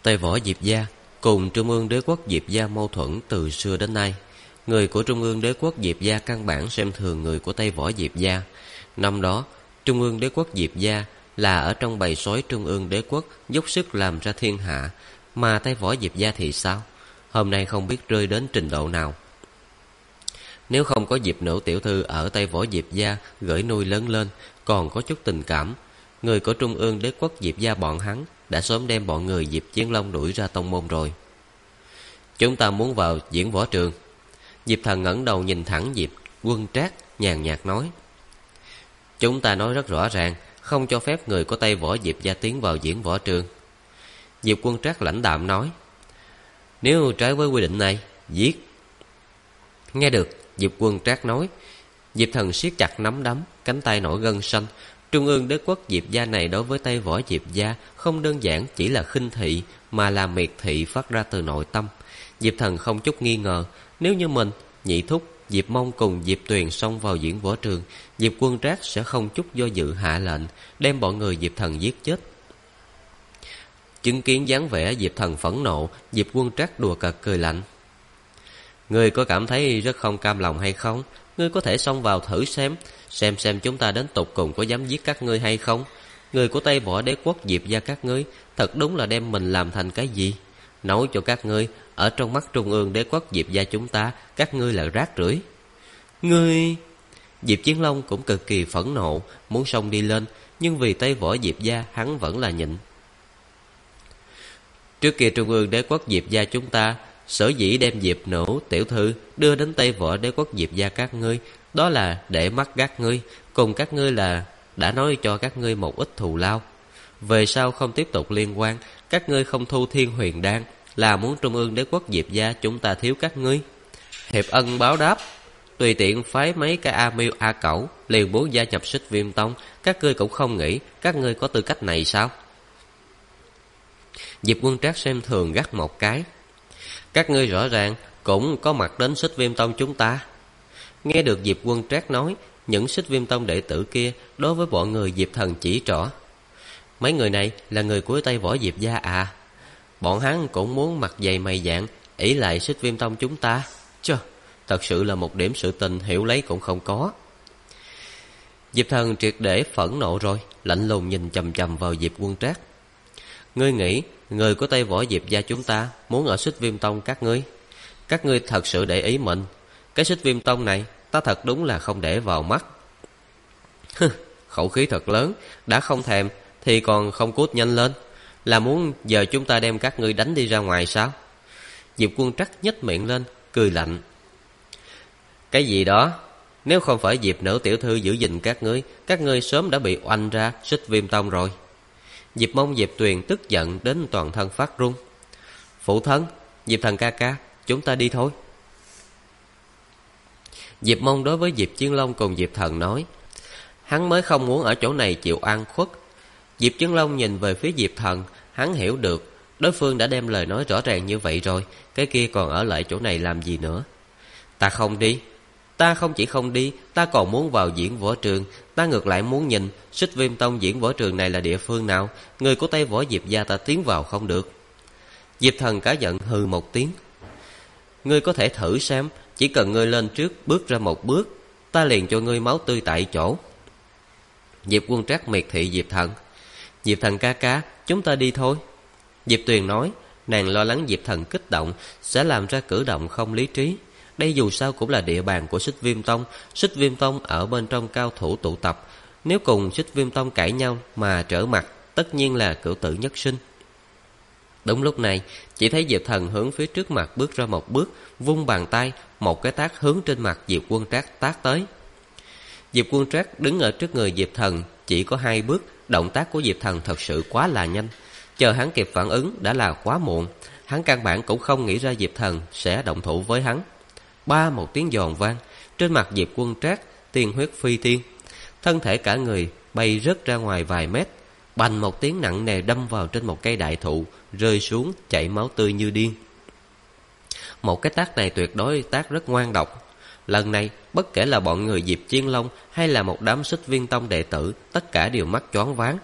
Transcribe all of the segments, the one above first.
Tây Võ Diệp gia cùng Trung ương Đế quốc Diệp gia mâu thuẫn từ xưa đến nay. Người của Trung ương Đế quốc Diệp gia căn bản xem thường người của Tây Võ Diệp gia. Năm đó, Trung ương Đế quốc Diệp gia là ở trong bầy sói Trung ương Đế quốc dốc sức làm ra thiên hạ, mà Tây Võ Diệp gia thì sao? Hôm nay không biết rơi đến trình độ nào. Nếu không có Diệp nữ tiểu thư ở Tây Võ Diệp gia gửi nuôi lớn lên, còn có chút tình cảm, người của Trung ương Đế quốc Diệp gia bọn hắn đã sớm đem bọn người Diệp Chiến Long đuổi ra tông môn rồi. Chúng ta muốn vào diễn võ trường. Diệp Thần ngẩng đầu nhìn thẳng Diệp Quân Trác, nhàn nhạt nói: Chúng ta nói rất rõ ràng, không cho phép người của Tây Võ Diệp gia tiến vào diễn võ trường. Diệp Quân Trác lãnh đạm nói: Nếu trái với quy định này, giết. Nghe được Diệp Quân Trác nói, Diệp Thần siết chặt nắm đấm, cánh tay nổi gân xanh. Trung ương Đế quốc Diệp gia này đối với Tây Võ Diệp gia không đơn giản chỉ là khinh thị, mà là miệt thị phát ra từ nội tâm. Diệp Thần không chút nghi ngờ, nếu như mình, Nhị Thúc, Diệp Mông cùng Diệp Tuyền xông vào diễn võ trường, Diệp Quân Trác sẽ không chút do dự hạ lệnh đem bọn người Diệp Thần giết chết. Chứng kiến dáng vẻ Diệp Thần phẫn nộ, Diệp Quân Trác đùa cợt cười lạnh: Ngươi có cảm thấy rất không cam lòng hay không? Ngươi có thể xông vào thử xem chúng ta đến tột cùng có dám giết các ngươi hay không. Người của Tây Võ Đế quốc Diệp gia các ngươi thật đúng là đem mình làm thành cái gì? Nói cho các ngươi, ở trong mắt Trung ương Đế quốc Diệp gia chúng ta, các ngươi là rác rưởi. Ngươi... Diệp Chiến Long cũng cực kỳ phẫn nộ, muốn xông đi lên, nhưng vì Tây Võ Diệp gia hắn vẫn là nhịn. Trước kia Trung ương Đế quốc Diệp gia chúng ta sở dĩ đem Diệp nữ tiểu thư đưa đến Tây Võ Đế quốc Diệp gia các ngươi, đó là để mắt gác ngươi, cùng các ngươi là đã nói cho các ngươi một ít thù lao. Về sau không tiếp tục liên quan, các ngươi không thu Thiên Huyền Đan, là muốn Trung ương Đế quốc Diệp gia chúng ta thiếu các ngươi. Hiệp ân báo đáp, tùy tiện phái mấy cái A Miêu A Cẩu liền muốn gia nhập Xích Viêm Tông, các ngươi cũng không nghĩ các ngươi có tư cách này sao? Diệp Quân Trác xem thường gắt một cái: Các ngươi rõ ràng cũng có mặt đến Xích Viêm Tông chúng ta. Nghe được Diệp Quân Trác nói, những Xích Viêm Tông đệ tử kia đối với bọn người Diệp Thần chỉ trỏ: Mấy người này là người của Tây Võ Diệp gia à? Bọn hắn cũng muốn mặt dày mày dạn ỷ lại Xích Viêm Tông chúng ta. Chơ, thật sự là một điểm sự tình hiểu lấy cũng không có. Diệp Thần triệt để phẫn nộ rồi, lạnh lùng nhìn chằm chằm vào Diệp Quân Trác: Ngươi nghĩ người của Tây Võ Diệp gia chúng ta muốn ở Xích Viêm Tông các ngươi thật sự để ý mình? Cái Xích Viêm Tông này ta thật đúng là không để vào mắt. Khẩu khí thật lớn, đã không thèm thì còn không cút nhanh lên, là muốn giờ chúng ta đem các ngươi đánh đi ra ngoài sao? Diệp Quân Trác nhếch miệng lên, cười lạnh: Cái gì đó? Nếu không phải Diệp nữ tiểu thư giữ gìn các ngươi sớm đã bị oanh ra Xích Viêm Tông rồi. Diệp Mông Diệp Tuyền tức giận đến toàn thân phát run: Phụ thân, Diệp Thần ca ca, chúng ta đi thôi. Diệp Mông đối với Diệp Chiến Long cùng Diệp Thần nói: Hắn mới không muốn ở chỗ này chịu oan khuất. Diệp Chiến Long nhìn về phía Diệp Thần, hắn hiểu được đối phương đã đem lời nói rõ ràng như vậy rồi, cái kia còn ở lại chỗ này làm gì nữa. Ta không đi. Ta không chỉ không đi, ta còn muốn vào diễn võ trường. Ta ngược lại muốn nhìn Xích Viêm Tông diễn võ trường này là địa phương nào, người của Tây Võ Diệp gia ta tiến vào không được. Diệp Thần cả giận hừ một tiếng: Ngươi có thể thử xem, chỉ cần ngươi lên trước bước ra một bước, ta liền cho ngươi máu tươi tại chỗ. Diệp Quân Trác miệt thị Diệp Thần: Diệp Thần ca ca, chúng ta đi thôi. Diệp Tuyền nói, nàng lo lắng Diệp Thần kích động sẽ làm ra cử động không lý trí. Đây dù sao cũng là địa bàn của Xích Viêm Tông. Xích Viêm Tông ở bên trong cao thủ tụ tập, nếu cùng Xích Viêm Tông cãi nhau mà trở mặt, tất nhiên là cửu tử nhất sinh. Đúng lúc này, chỉ thấy Diệp Thần hướng phía trước mặt bước ra một bước, vung bàn tay, một cái tát hướng trên mặt Diệp Quân Trác tát tới. Diệp Quân Trác đứng ở trước người Diệp Thần chỉ có 2 bước, động tác của Diệp Thần thật sự quá là nhanh. Chờ hắn kịp phản ứng đã là quá muộn, hắn căn bản cũng không nghĩ ra Diệp Thần sẽ động thủ với hắn. Ba một tiếng giòn vang, trên mặt Diệp Quân Trác tiên huyết phi tiên, thân thể cả người bay rớt ra ngoài vài mét, bành một tiếng nặng nề đâm vào trên một cây đại thụ, rơi xuống chảy máu tươi như điên. Một cái tát này tuyệt đối tát rất ngoan độc. Lần này bất kể là bọn người Diệp Chiến Long hay là một đám Xích Viêm Tông đệ tử, tất cả đều mắt choáng váng.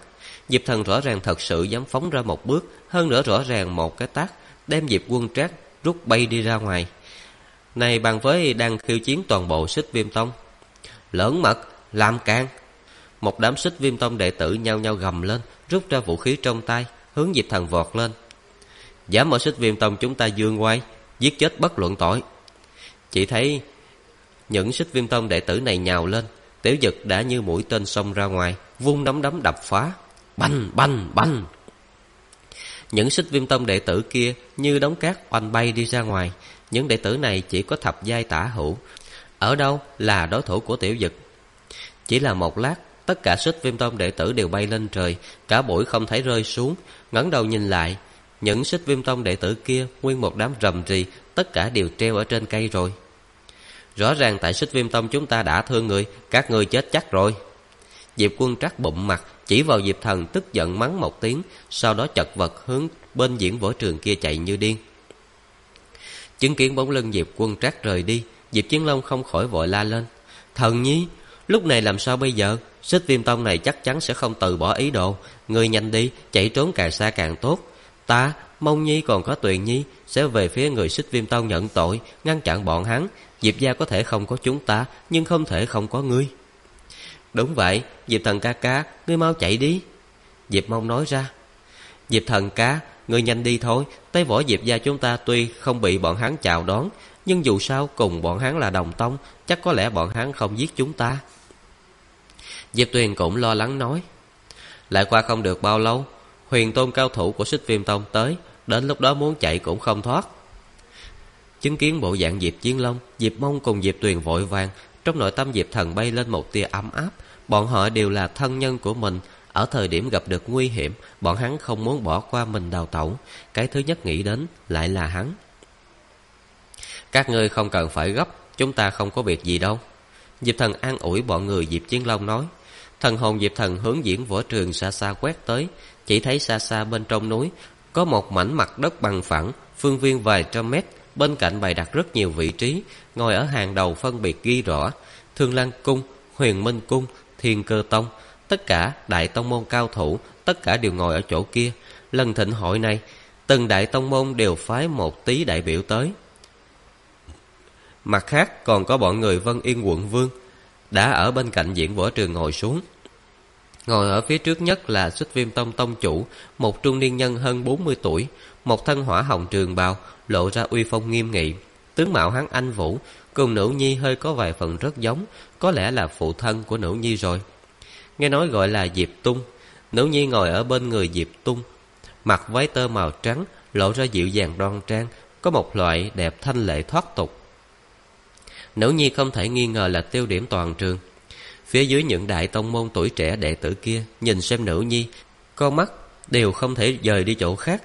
Diệp Thần rõ ràng thật sự dám phóng ra một bước, hơn nữa rõ ràng một cái tát đem Diệp Quân Trác rút bay đi ra ngoài. Này bằng với đang khiêu chiến toàn bộ Xích Viêm Tông. Lỡn mật, làm càn. Một đám Xích Viêm Tông đệ tử nhao nhao gầm lên, rút ra vũ khí trong tay, hướng Diệp Thần vọt lên. Dám ở Xích Viêm Tông chúng ta dương oai, giết chết bất luận tội. Chỉ thấy những Xích Viêm Tông đệ tử này nhào lên, Tiểu Dực đã như mũi tên xông ra ngoài, vung nắm đấm đập phá. Bành bành bành. Những Xích Viêm Tông đệ tử kia như đống cát oanh bay đi ra ngoài. Những đệ tử này chỉ có thập giai tả hữu, ở đâu là đối thủ của Tiểu Dực. Chỉ là một lát, tất cả Xích Viêm Tông đệ tử đều bay lên trời, cả bụi không thể rơi xuống. Ngẩng đầu nhìn lại, những Xích Viêm Tông đệ tử kia nguyên một đám rầm rì, tất cả đều treo ở trên cây rồi. Rõ ràng tại Xích Viêm Tông chúng ta đã thương người, các ngươi chết chắc rồi. Diệp Quân Trác bụm mặt, chỉ vào Diệp Thần tức giận mắng một tiếng, sau đó chật vật hướng bên diễn võ trường kia chạy như điên. Chứng kiến bóng lưng Diệp Quân Trác rời đi, Diệp Chiến Long không khỏi vội la lên. Thần nhi, lúc này làm sao bây giờ? Xích Viêm Tông này chắc chắn sẽ không từ bỏ ý đồ. Ngươi nhanh đi, chạy trốn càng xa càng tốt. Ta, Mông Nhi còn có Tuyền Nhi sẽ về phía người Xích Viêm Tông nhận tội, ngăn chặn bọn hắn. Diệp gia có thể không có chúng ta, nhưng không thể không có ngươi. Đúng vậy, Diệp Thần ca ca, ngươi mau chạy đi. Diệp Mông nói ra. Diệp Thần ca, ngươi nhanh đi thôi. Tới võ Diệp gia chúng ta tuy không bị bọn hắn chào đón, nhưng dù sao cùng bọn hắn là đồng tông, chắc có lẽ bọn hắn không giết chúng ta. Diệp Tuyền cũng lo lắng nói. Lại qua không được bao lâu, huyền tôn cao thủ của Xích Viêm Tông tới, đến lúc đó muốn chạy cũng không thoát. Chứng kiến bộ dạng Diệp Chiến Long, Diệp Mông cùng Diệp Tuyền vội vàng. Trong nội tâm Diệp Thần bay lên một tia ấm áp. Bọn họ đều là thân nhân của mình. Ở thời điểm gặp được nguy hiểm, bọn hắn không muốn bỏ qua mình đào tẩu. Cái thứ nhất nghĩ đến lại là hắn. Các ngươi không cần phải gấp, chúng ta không có việc gì đâu. Diệp Thần an ủi bọn người Diệp Chiến Long nói. Thần hồn Diệp Thần hướng diễn võ trường xa xa quét tới. Chỉ thấy xa xa bên trong núi có một mảnh mặt đất bằng phẳng, phương viên vài trăm mét. Bên cạnh bày đặt rất nhiều vị trí, ngồi ở hàng đầu phân biệt ghi rõ Thương Lan Cung, Huyền Minh Cung, Thiên Cơ Tông. Tất cả đại tông môn cao thủ, tất cả đều ngồi ở chỗ kia. Lần thịnh hội này, từng đại tông môn đều phái một tí đại biểu tới. Mặt khác còn có bọn người Vân Yên quận vương đã ở bên cạnh diễn võ trường ngồi xuống. Ngồi ở phía trước nhất là Xích Viêm Tông tông chủ, một trung niên nhân hơn 40 tuổi, một thân hỏa hồng trường bào, lộ ra uy phong nghiêm nghị. Tướng mạo hắn anh vũ, cùng nữ nhi hơi có vài phần rất giống, có lẽ là phụ thân của nữ nhi rồi. Nghe nói gọi là Diệp Tung. Nữ nhi ngồi ở bên người Diệp Tung, mặc váy tơ màu trắng, lộ ra dịu dàng đoan trang, có một loại đẹp thanh lệ thoát tục. Nữ nhi không thể nghi ngờ là tiêu điểm toàn trường. Phía dưới những đại tông môn tuổi trẻ đệ tử kia nhìn xem nữ nhi, con mắt đều không thể dời đi chỗ khác.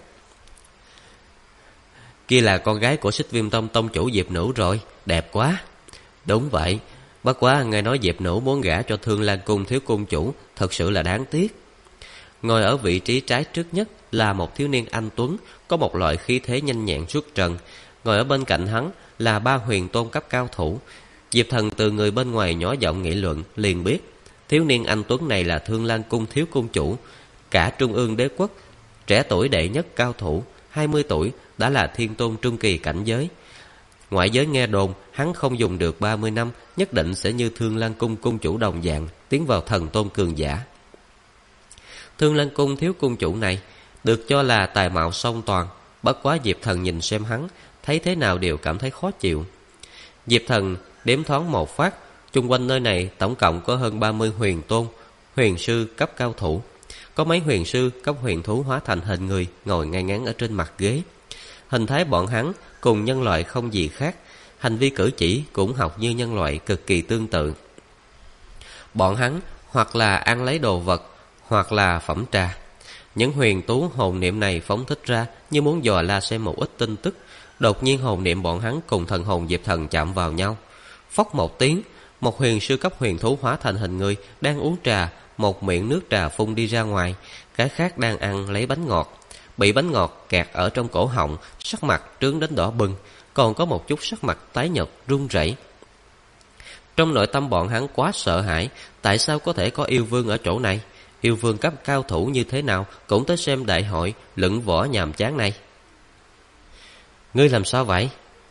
Kia là con gái của Xích Viêm Tông tông chủ Diệp Nữ rồi, đẹp quá. Đúng vậy, bất quá nghe nói Diệp Nữ muốn gả cho Thương Lan Cung thiếu cung chủ, thật sự là đáng tiếc. Ngồi ở vị trí trái trước nhất là một thiếu niên anh tuấn, có một loại khí thế nhanh nhẹn xuất trần. Ngồi ở bên cạnh hắn là ba huyền tôn cấp cao thủ. Diệp Thần từ người bên ngoài nhỏ giọng nghị luận, liền biết thiếu niên anh tuấn này là Thương Lan Cung thiếu cung chủ, cả Trung ương đế quốc trẻ tuổi đệ nhất cao thủ, 20 tuổi đã là thiên tôn trung kỳ cảnh giới. Ngoại giới nghe đồn hắn không dùng được 30 năm nhất định sẽ như Thương Lan Cung cung chủ đồng dạng tiến vào thần tôn cường giả. Thương Lan Cung thiếu cung chủ này được cho là tài mạo song toàn, bất quá Diệp Thần nhìn xem hắn, thấy thế nào đều cảm thấy khó chịu. Diệp Thần đếm thoáng một phát, chung quanh nơi này tổng cộng có hơn 30 huyền tôn, huyền sư cấp cao thủ. Có mấy huyền sư cấp huyền thú hóa thành hình người ngồi ngay ngắn ở trên mặt ghế. Hình thái bọn hắn cùng nhân loại không gì khác, hành vi cử chỉ cũng học như nhân loại cực kỳ tương tự. Bọn hắn hoặc là ăn lấy đồ vật, hoặc là phẩm trà. Những huyền tú hồn niệm này phóng thích ra như muốn dò la xem một ít tin tức. Đột nhiên hồn niệm bọn hắn cùng thần hồn Diệp Thần chạm vào nhau. Phốc một tiếng, một huyền sư cấp huyền thú hóa thành hình người đang uống trà, một miệng nước trà phun đi ra ngoài. Cái khác đang ăn lấy bánh ngọt, bị bánh ngọt kẹt ở trong cổ họng, sắc mặt trướng đến đỏ bừng, còn có một chút sắc mặt tái nhợt run rẩy. Trong nội tâm bọn hắn quá sợ hãi, tại sao có thể có yêu vương ở chỗ này? yêu vương cấp cao thủ như thế nào cũng tới xem đại hội luận võ nhàm chán này. Ngươi làm sao vậy?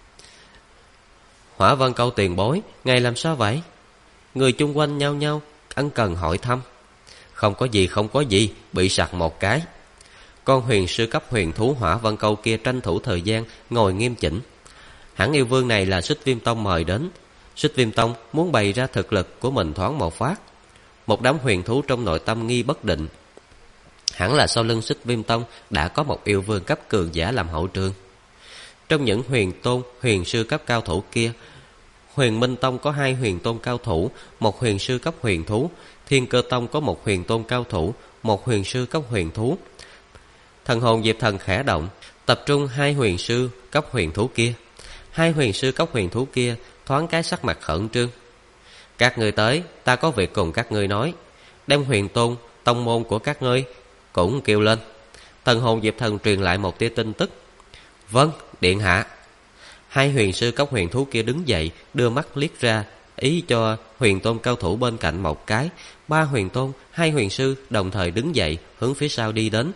Hỏa Vân Câu tiền bối, ngài làm sao vậy? Người chung quanh nhao nhao ân cần hỏi thăm. Không có gì, bị sặc một cái. Con huyền sư cấp huyền thú Hỏa Vân Câu kia tranh thủ thời gian ngồi nghiêm chỉnh. Hẳn yêu vương này là Xích Viêm Tông mời đến. Xích Viêm Tông muốn bày ra thực lực của mình thoáng một phát. Một đám huyền thú trong nội tâm nghi bất định. Hẳn là sau lưng Xích Viêm Tông đã có một yêu vương cấp cường giả làm hậu trường. Trong những huyền sư cấp cao thủ kia, Huyền Minh Tông có 2 huyền tôn cao thủ, một huyền sư cấp huyền thú. Thiên Cơ Tông có một huyền tôn cao thủ, một huyền sư cấp huyền thú. Thần hồn Diệp Thần khẽ động, tập trung 2 huyền sư cấp huyền thú kia. 2 huyền sư cấp huyền thú kia thoáng cái sắc mặt khẩn trương. Các ngươi tới, ta có việc cùng các ngươi nói. Đem huyền tôn tông môn của các ngươi cũng kêu lên. Thần hồn Diệp Thần truyền lại một tia tin tức. Vâng, điện hạ. 2 huyền sư cấp huyền thú kia đứng dậy, đưa mắt liếc ra, ý cho huyền tôn cao thủ bên cạnh một cái. 3 huyền tôn, 2 huyền sư đồng thời đứng dậy, hướng phía sau đi đến.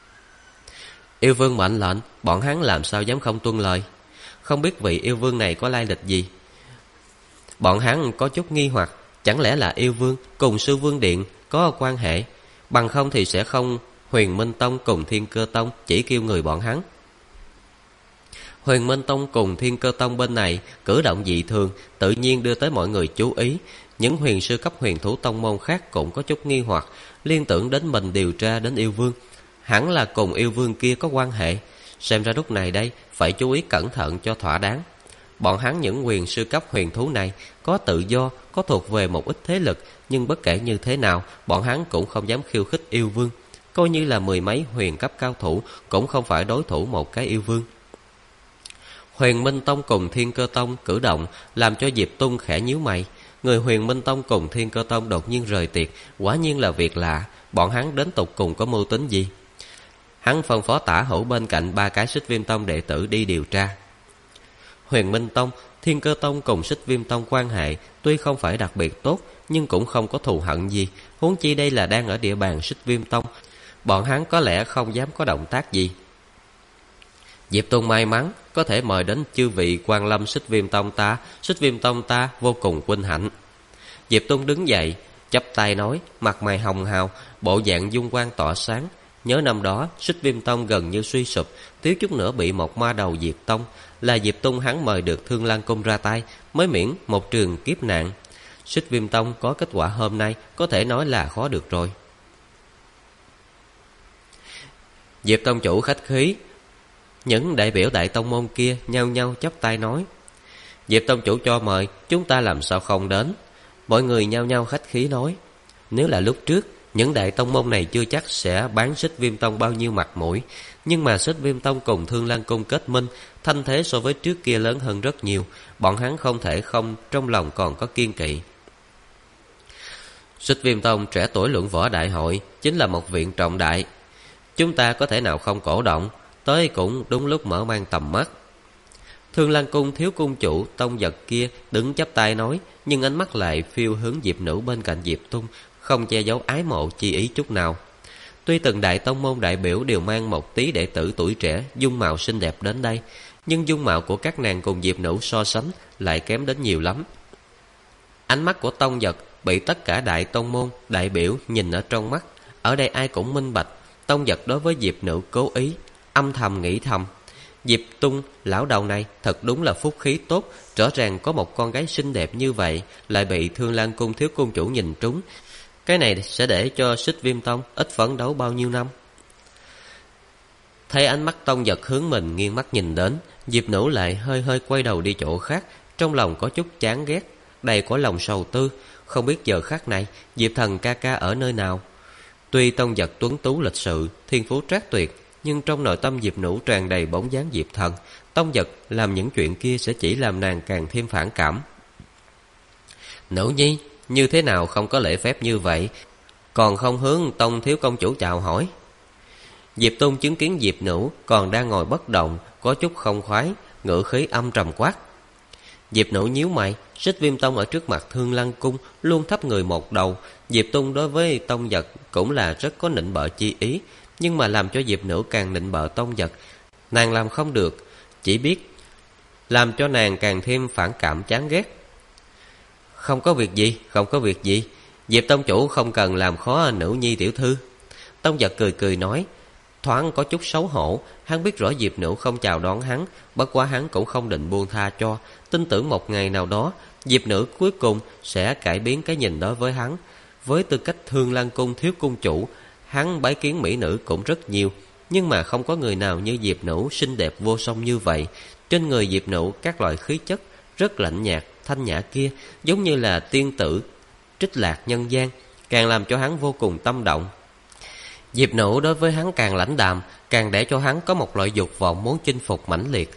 Yêu vương mệnh lệnh, bọn hắn làm sao dám không tuân lời. Không biết vị yêu vương này có lai lịch gì. Bọn hắn có chút nghi hoặc, chẳng lẽ là yêu vương cùng sư vương điện có quan hệ, bằng không thì sẽ không Huyền Minh Tông cùng Thiên Cơ Tông chỉ kêu người bọn hắn. Huyền Minh Tông cùng Thiên Cơ Tông bên này cử động dị thường, tự nhiên đưa tới mọi người chú ý. Những huyền sư cấp huyền thú tông môn khác cũng có chút nghi hoặc, liên tưởng đến mình điều tra đến yêu vương, hẳn là cùng yêu vương kia có quan hệ. Xem ra lúc này đây phải chú ý cẩn thận cho thỏa đáng. Bọn hắn những huyền sư cấp huyền thú này có tự do, có thuộc về một ít thế lực, nhưng bất kể như thế nào, bọn hắn cũng không dám khiêu khích yêu vương. Coi như là 10 mấy huyền cấp cao thủ cũng không phải đối thủ một cái yêu vương. Huyền Minh Tông cùng Thiên Cơ Tông cử động làm cho Diệp Tung khẽ nhíu mày. Người Huyền Minh Tông cùng Thiên Cơ Tông đột nhiên rời tiệc, quả nhiên là việc lạ. Bọn hắn đến tục cùng có mưu tính gì? Hắn phân phó Tả Hữu bên cạnh 3 cái Xích Viêm Tông đệ tử đi điều tra. Huyền Minh Tông, Thiên Cơ Tông cùng Xích Viêm Tông quan hệ tuy không phải đặc biệt tốt, nhưng cũng không có thù hận gì. Huống chi đây là đang ở địa bàn Xích Viêm Tông, bọn hắn có lẽ không dám có động tác gì. Diệp Tung may mắn có thể mời đến chư vị quan lâm Xích Viêm Tông ta. Xích Viêm Tông ta vô cùng vinh hạnh. Diệp Tung đứng dậy, chắp tay nói, mặt mày hồng hào, bộ dạng dung quang tỏa sáng. Nhớ năm đó Xích Viêm Tông gần như suy sụp, thiếu chút nữa bị một ma đầu diệt tông. Là Diệp Tung hắn mời được Thương Lan Cung ra tay, mới miễn một trường kiếp nạn. Xích Viêm Tông có kết quả hôm nay có thể nói là khó được rồi. Diệp Tông chủ khách khí. Những đại biểu đại tông môn kia nhao nhao chắp tay nói, Diệp Tông chủ cho mời, chúng ta làm sao không đến. Mọi người nhao nhao khách khí nói, nếu là lúc trước, những đại tông môn này chưa chắc sẽ bán Xích Viêm Tông bao nhiêu mặt mũi. Nhưng mà Xích Viêm Tông cùng Thương Lan Cung kết minh, thanh thế so với trước kia lớn hơn rất nhiều. Bọn hắn không thể không trong lòng còn có kiên kỵ. Xích Viêm Tông trẻ tuổi luận võ đại hội chính là một viện trọng đại, chúng ta có thể nào không cổ động. Tới cũng đúng lúc mở mang tầm mắt. Thương Lan Cung thiếu cung chủ Tông Giật kia đứng chắp tay nói, nhưng ánh mắt lại phiêu hướng Diệp Nữ bên cạnh Diệp Tung, không che giấu ái mộ chi ý chút nào. Tuy từng đại tông môn đại biểu đều mang một tí đệ tử tuổi trẻ, dung mạo xinh đẹp đến đây, nhưng dung mạo của các nàng cùng Diệp Nữ so sánh lại kém đến nhiều lắm. Ánh mắt của Tông Giật bị tất cả đại tông môn đại biểu nhìn ở trong mắt. Ở đây ai cũng minh bạch, Tông Giật đối với Diệp Nữ cố ý. Âm thầm nghĩ thầm, Diệp Tung lão đầu này thật đúng là phúc khí tốt. Rõ ràng có một con gái xinh đẹp như vậy, lại bị Thương Lan Cung thiếu cung chủ nhìn trúng. Cái này sẽ để cho Xích Viêm Tông ít phấn đấu bao nhiêu năm. Thấy ánh mắt Tông Giật hướng mình nghiêng mắt nhìn đến, Diệp Nữ lại hơi hơi quay đầu đi chỗ khác, trong lòng có chút chán ghét, đầy có lòng sầu tư. Không biết giờ khắc này Diệp Thần ca ca ở nơi nào. Tuy Tông Giật tuấn tú lịch sự, thiên phú trác tuyệt, nhưng trong nội tâm Diệp Nữ tràn đầy bóng dáng Diệp Thần. Tông Giật làm những chuyện kia sẽ chỉ làm nàng càng thêm phản cảm. Nữ nhi, như thế nào không có lễ phép như vậy, còn không hướng Tông thiếu công chủ chào hỏi. Diệp Tung chứng kiến Diệp Nữ còn đang ngồi bất động, có chút không khoái, ngữ khí âm trầm quát, Diệp Nữ nhíu mày. Xích Viêm Tông ở trước mặt Thương Lăng Cung luôn thấp người một đầu. Diệp Tung đối với Tông Giật cũng là rất có nịnh bợ chi ý, nhưng mà làm cho Diệp Nữ càng nịnh bợ Tông Giật, nàng làm không được, chỉ biết làm cho nàng càng thêm phản cảm chán ghét. Không có việc gì, không có việc gì, Diệp Tông chủ không cần làm khó Nữ nhi tiểu thư. Tông Giật cười cười nói, thoáng có chút xấu hổ. Hắn biết rõ Diệp Nữ không chào đón hắn, bất quá hắn cũng không định buông tha cho, tin tưởng một ngày nào đó Diệp Nữ cuối cùng sẽ cải biến cái nhìn đó với hắn. Với tư cách Thương Lăng Cung thiếu cung chủ, hắn bái kiến mỹ nữ cũng rất nhiều, nhưng mà không có người nào như Diệp Nữ xinh đẹp vô song như vậy. Trên người Diệp Nữ các loại khí chất rất lạnh nhạt, thanh nhã kia, giống như là tiên tử trích lạc nhân gian, càng làm cho hắn vô cùng tâm động. Diệp Nữ đối với hắn càng lãnh đạm, càng để cho hắn có một loại dục vọng muốn chinh phục mãnh liệt.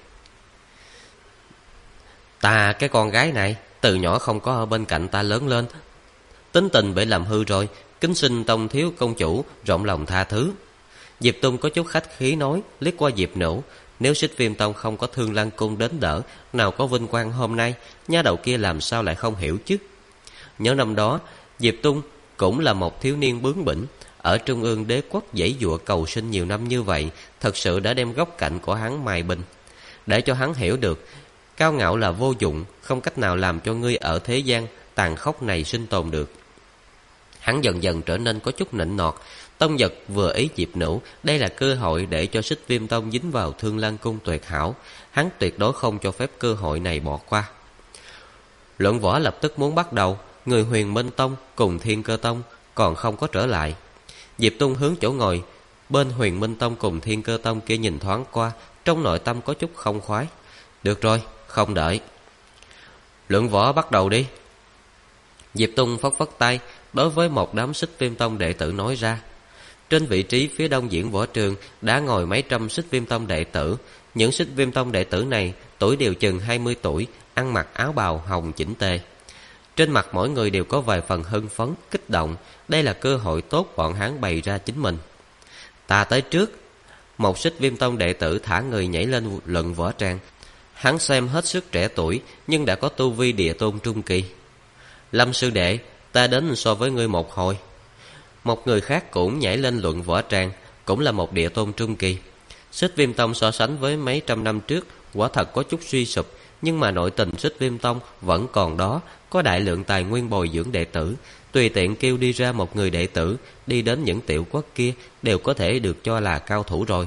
Ta cái con gái này từ nhỏ không có ở bên cạnh ta lớn lên, tính tình bị làm hư rồi, kính xin Tông thiếu công chủ rộng lòng tha thứ. Diệp Tung có chút khách khí nói, liếc qua Diệp Nữ, nếu Xích Viêm Tông không có Thương Lăng Cung đến đỡ, nào có vinh quang hôm nay, nha đầu kia làm sao lại không hiểu chứ. Nhớ năm đó Diệp Tung cũng là một thiếu niên bướng bỉnh, ở Trung ương đế quốc giãy giụa cầu sinh nhiều năm như vậy, thật sự đã đem góc cạnh của hắn mài bình, để cho hắn hiểu được cao ngạo là vô dụng, không cách nào làm cho ngươi ở thế gian tàn khốc này sinh tồn được. Hắn dần dần trở nên có chút nịnh nọt. Tông Giật vừa ý Diệp Nữ, đây là cơ hội để cho Xích Viêm Tông dính vào Thương Lăng Cung tuyệt hảo, hắn tuyệt đối không cho phép cơ hội này bỏ qua. Luận võ lập tức muốn bắt đầu, người Huyền Minh Tông cùng Thiên Cơ Tông còn không có trở lại. Diệp Tung hướng chỗ ngồi bên Huyền Minh Tông cùng Thiên Cơ Tông kia nhìn thoáng qua, trong nội tâm có chút không khoái. Được rồi, không đợi, luận võ bắt đầu đi. Diệp Tung phất phất tay, đối với một đám Xích Viêm Tông đệ tử nói ra. Trên vị trí phía đông diễn võ trường đã ngồi mấy trăm Xích Viêm Tông đệ tử. Những Xích Viêm Tông đệ tử này tuổi đều chừng 20 tuổi, ăn mặc áo bào hồng chỉnh tề. Trên mặt mỗi người đều có vài phần hưng phấn, kích động. Đây là cơ hội tốt bọn hắn bày ra chính mình. Ta tới trước. Một Xích Viêm Tông đệ tử thả người nhảy lên luận võ tràng. Hắn xem hết sức trẻ tuổi, nhưng đã có tu vi địa tôn trung kỳ. Lâm sư đệ, ta đến so với ngươi một hồi. Một người khác cũng nhảy lên luận võ tràng, cũng là một địa tôn trung kỳ. Xích Viêm Tông so sánh với mấy trăm năm trước quả thật có chút suy sụp, nhưng mà nội tình Xích Viêm Tông vẫn còn đó, có đại lượng tài nguyên bồi dưỡng đệ tử. Tùy tiện kêu đi ra một người đệ tử đi đến những tiểu quốc kia đều có thể được cho là cao thủ rồi.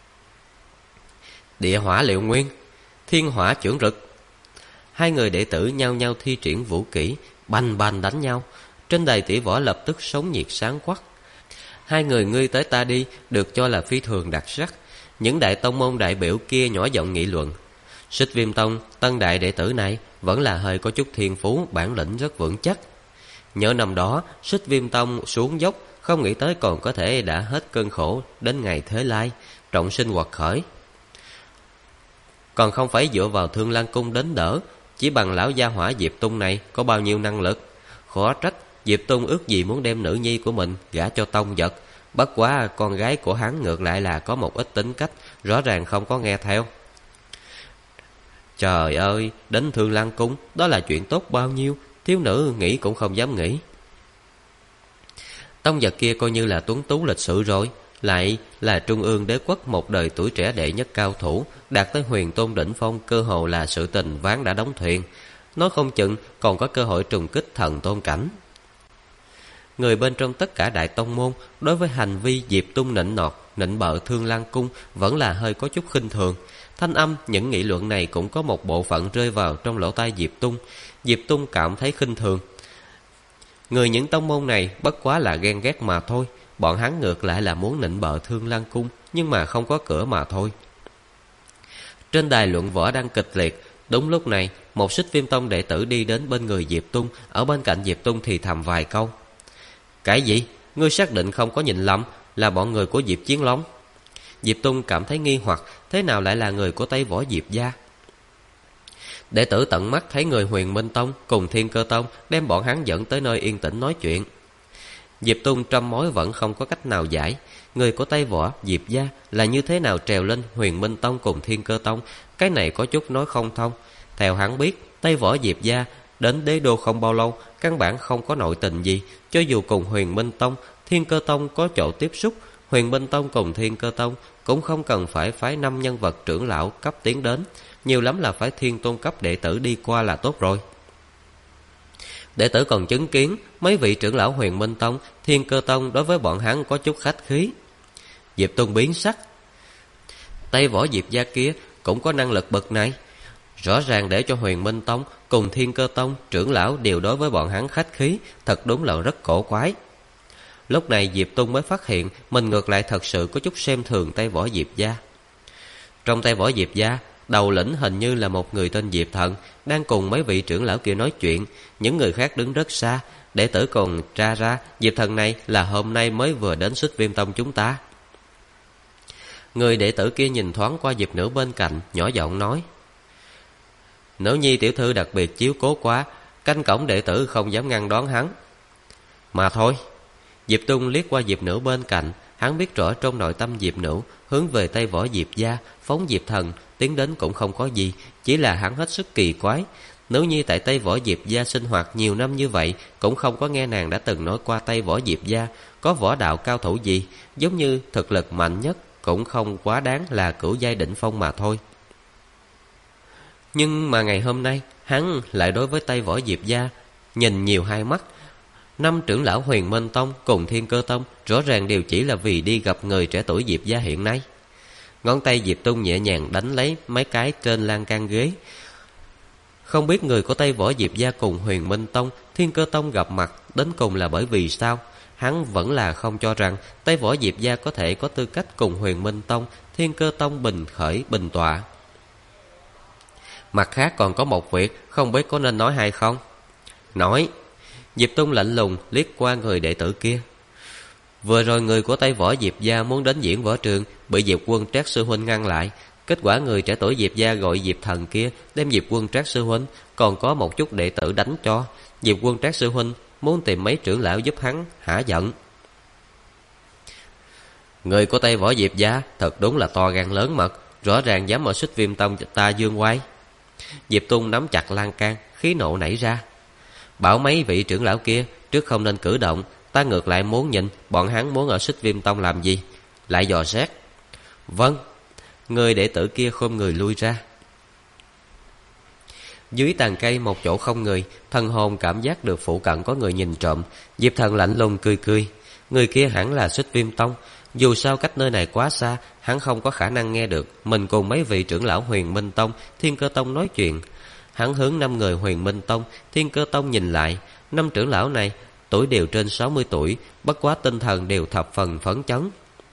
Địa hỏa liệu nguyên, thiên hỏa chưởng rực. Hai người đệ tử nhau nhau thi triển vũ kỹ, bành bành đánh nhau. Trên đài tỷ võ lập tức sóng nhiệt sáng quắc. Hai người ngươi tới ta đi được cho là phi thường đặc sắc. Những đại tông môn đại biểu kia nhỏ giọng nghị luận. Xích Viêm Tông tân đại đệ tử này vẫn là hơi có chút thiên phú, bản lĩnh rất vững chắc. Nhớ năm đó Xích Viêm Tông xuống dốc, không nghĩ tới còn có thể đã hết cơn khổ đến ngày thế lai, trọng sinh hoặc khởi. Còn không phải dựa vào Thương Lăng Cung đến đỡ, chỉ bằng lão gia hỏa Diệp Tung này có bao nhiêu năng lực. Khó trách Diệp Tung ước gì muốn đem nữ nhi của mình gả cho Tông Giật. Bất quá con gái của hắn ngược lại là có một ít tính cách, rõ ràng không có nghe theo. Trời ơi, đến Thương Lăng Cung đó là chuyện tốt bao nhiêu, thiếu nữ nghĩ cũng không dám nghĩ. Tông Giật kia coi như là tuấn tú lịch sự rồi, lại là Trung ương đế quốc một đời tuổi trẻ đệ nhất cao thủ, đạt tới huyền tôn đỉnh phong, cơ hồ là sự tình ván đã đóng thuyền. Nói không chừng còn có cơ hội trùng kích thần tôn cảnh. Người bên trong tất cả đại tông môn đối với hành vi Diệp Tung nịnh nọt, nịnh bợ Thương Lăng Cung vẫn là hơi có chút khinh thường. Thanh âm những nghị luận này cũng có một bộ phận rơi vào trong lỗ tai Diệp Tung. Diệp Tung cảm thấy khinh thường. Người những tông môn này bất quá là ghen ghét mà thôi. Bọn hắn ngược lại là muốn nịnh bợ Thương Lăng Cung, nhưng mà không có cửa mà thôi. Trên đài luận võ đang kịch liệt. Đúng lúc này một Xích Viêm Tông đệ tử đi đến bên người Diệp Tung, ở bên cạnh Diệp Tung thì thầm vài câu. Cái gì? Ngươi xác định không có nhìn lầm là bọn người của Diệp Chiến Long? Diệp Tung cảm thấy nghi hoặc, thế nào lại là người của Tây Võ Diệp gia? Đệ tử tận mắt thấy người Huyền Minh Tông cùng Thiên Cơ Tông đem bọn hắn dẫn tới nơi yên tĩnh nói chuyện. Diệp Tung trăm mối vẫn không có cách nào giải. Người của Tây Võ Diệp gia là như thế nào trèo lên Huyền Minh Tông cùng Thiên Cơ Tông, cái này có chút nói không thông. Theo hắn biết, Tây Võ Diệp gia đến đế đô không bao lâu, căn bản không có nội tình gì. Cho dù cùng Huyền Minh Tông, Thiên Cơ Tông có chỗ tiếp xúc, Huyền Minh Tông cùng Thiên Cơ Tông cũng không cần phải phái 5 nhân vật trưởng lão cấp tiến đến, nhiều lắm là phải thiên tôn cấp đệ tử đi qua là tốt rồi. Đệ tử còn chứng kiến mấy vị trưởng lão Huyền Minh Tông, Thiên Cơ Tông đối với bọn hắn có chút khách khí. Diệp Tuân biến sắc. Tây Võ Diệp gia kia cũng có năng lực bậc này. Rõ ràng để cho Huyền Minh Tông cùng Thiên Cơ Tông trưởng lão đều đối với bọn hắn khách khí, thật đúng là rất cổ quái. Lúc này Diệp Tuân mới phát hiện mình ngược lại thật sự có chút xem thường Tây Võ Diệp gia. Trong Tây Võ Diệp gia, đầu lĩnh hình như là một người tên Diệp Thần, đang cùng mấy vị trưởng lão kia nói chuyện. Những người khác đứng rất xa. Đệ tử còn tra ra Diệp Thần này là hôm nay mới vừa đến Xích Viêm Tông chúng ta. Người đệ tử kia nhìn thoáng qua Diệp Nữ bên cạnh, nhỏ giọng nói: Nữ nhi tiểu thư đặc biệt chiếu cố quá, canh cổng đệ tử không dám ngăn đón hắn. Mà thôi. Diệp Tuân liếc qua Diệp Nữ bên cạnh, hắn biết rõ trong nội tâm Diệp Nữ hướng về Tây Võ Diệp gia phóng Diệp Thần tiến đến cũng không có gì, chỉ là hắn hết sức kỳ quái. Nữ nhi tại Tây Võ Diệp gia sinh hoạt nhiều năm như vậy, cũng không có nghe nàng đã từng nói qua Tây Võ Diệp gia có võ đạo cao thủ gì, giống như thực lực mạnh nhất cũng không quá đáng là cửu giai đỉnh phong mà thôi. Nhưng mà ngày hôm nay hắn lại đối với Tây Võ Diệp gia nhìn nhiều hai mắt. 5 trưởng lão Huyền Minh Tông cùng Thiên Cơ Tông rõ ràng đều chỉ là vì đi gặp người trẻ tuổi Diệp gia hiện nay. Ngón tay Diệp Tuân nhẹ nhàng đánh lấy mấy cái trên lan can ghế. Không biết người của Tây Võ Diệp gia cùng Huyền Minh Tông, Thiên Cơ Tông gặp mặt đến cùng là bởi vì sao? Hắn vẫn là không cho rằng Tây Võ Diệp gia có thể có tư cách cùng Huyền Minh Tông, Thiên Cơ Tông bình khởi bình tọa. Mặt khác còn có một việc, không biết có nên nói hay không? Nói. Diệp Tuân lạnh lùng liếc qua người đệ tử kia. Vừa rồi người của Tây Võ Diệp gia muốn đến diễn võ trường, bị Diệp Quân Trác sư huynh ngăn lại. Kết quả người trẻ tuổi Diệp gia gọi Diệp Thần kia đem Diệp Quân Trác sư huynh còn có một chút đệ tử đánh cho. Diệp Quân Trác sư huynh muốn tìm mấy trưởng lão giúp hắn hả giận. Người của Tây Võ Diệp gia thật đúng là to gan lớn mật, rõ ràng dám ở Xích Viêm Tông ta dương oai. Diệp Tuân nắm chặt lan can, khí nộ nảy ra. Bảo mấy vị trưởng lão kia trước không nên cử động, ta ngược lại muốn nhìn bọn hắn muốn ở Xích Viêm Tông làm gì. Lại dò xét. Vâng. Người đệ tử kia khom người lui ra. Dưới tàn cây một chỗ không người, thần hồn cảm giác được phụ cận có người nhìn trộm. Diệp Thần lạnh lùng cười cười. Người kia hẳn là Xích Viêm Tông. Dù sao cách nơi này quá xa, hắn không có khả năng nghe được mình cùng mấy vị trưởng lão Huyền Minh Tông, Thiên Cơ Tông nói chuyện. Hắn hướng 5 người Huyền Minh Tông, Thiên Cơ Tông nhìn lại. 5 trưởng lão này tuổi đều trên 60 tuổi, bất quá tinh thần đều thập phần phấn chấn.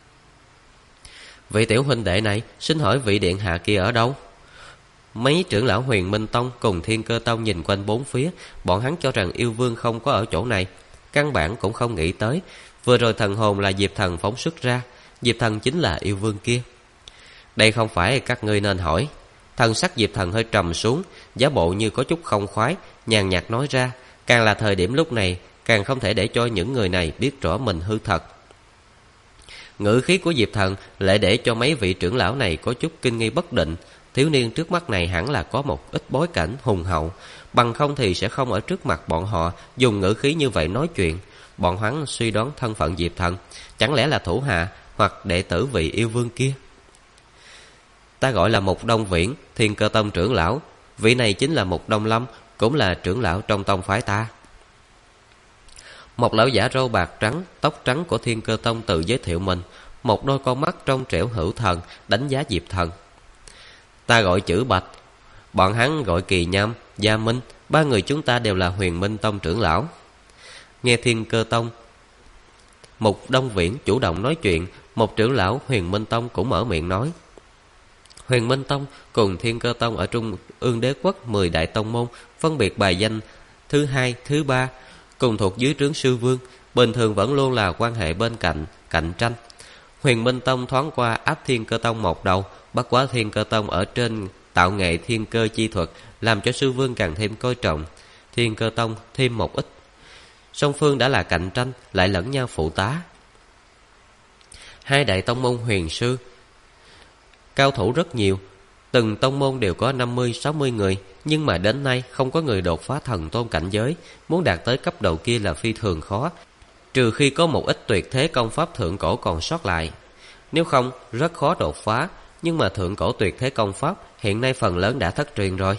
Vị tiểu huynh đệ này, xin hỏi vị điện hạ kia ở đâu? Mấy trưởng lão Huyền Minh Tông cùng Thiên Cơ Tông nhìn quanh bốn phía, bọn hắn cho rằng yêu vương không có ở chỗ này, căn bản cũng không nghĩ tới. Vừa rồi thần hồn là Diệp Thần phóng xuất ra, Diệp Thần chính là yêu vương kia. Đây không phải các ngươi nên hỏi. Thần sắc Diệp Thần hơi trầm xuống, giả bộ như có chút không khoái, nhàn nhạt nói ra. Càng là thời điểm lúc này, càng không thể để cho những người này biết rõ mình hư thật. Ngữ khí của Diệp Thần lại để cho mấy vị trưởng lão này có chút kinh nghi bất định. Thiếu niên trước mắt này hẳn là có một ít bối cảnh hùng hậu, bằng không thì sẽ không ở trước mặt bọn họ dùng ngữ khí như vậy nói chuyện. Bọn hắn suy đoán thân phận Diệp Thần, chẳng lẽ là thủ hạ hoặc đệ tử vị yêu vương kia. Ta gọi là Mục Đông Viễn, Thiên Cơ Tông trưởng lão. Vị này chính là Mục Đông Lâm, cũng là trưởng lão trong tông phái ta. Một lão giả râu bạc trắng, tóc trắng của Thiên Cơ Tông tự giới thiệu mình, một đôi con mắt trong trẻo hữu thần đánh giá Diệp Thần. Ta gọi chữ Bạch, bọn hắn gọi Kỳ Nham, Gia Minh, 3 người chúng ta đều là Huyền Minh Tông trưởng lão. Nghe Thiên Cơ Tông Mục Đông Viễn chủ động nói chuyện, một trưởng lão Huyền Minh Tông cũng mở miệng nói. Huyền Minh Tông cùng Thiên Cơ Tông ở Trung ương đế quốc 10 đại tông môn, phân biệt bài danh thứ 2, thứ 3, cùng thuộc dưới trướng sư vương, bình thường vẫn luôn là quan hệ bên cạnh, cạnh tranh. Huyền Minh Tông thoáng qua áp Thiên Cơ Tông một đầu, bất quá Thiên Cơ Tông ở trên tạo nghệ thiên cơ chi thuật, làm cho sư vương càng thêm coi trọng. Thiên Cơ Tông thêm một ít. Song phương đã là cạnh tranh, lại lẫn nhau phụ tá. Hai đại tông môn huyền sư, cao thủ rất nhiều. Từng tông môn đều có 50-60 người, nhưng mà đến nay không có người đột phá thần tôn cảnh giới. Muốn đạt tới cấp độ kia là phi thường khó, trừ khi có một ít tuyệt thế công pháp thượng cổ còn sót lại. Nếu không, rất khó đột phá. Nhưng mà thượng cổ tuyệt thế công pháp hiện nay phần lớn đã thất truyền rồi.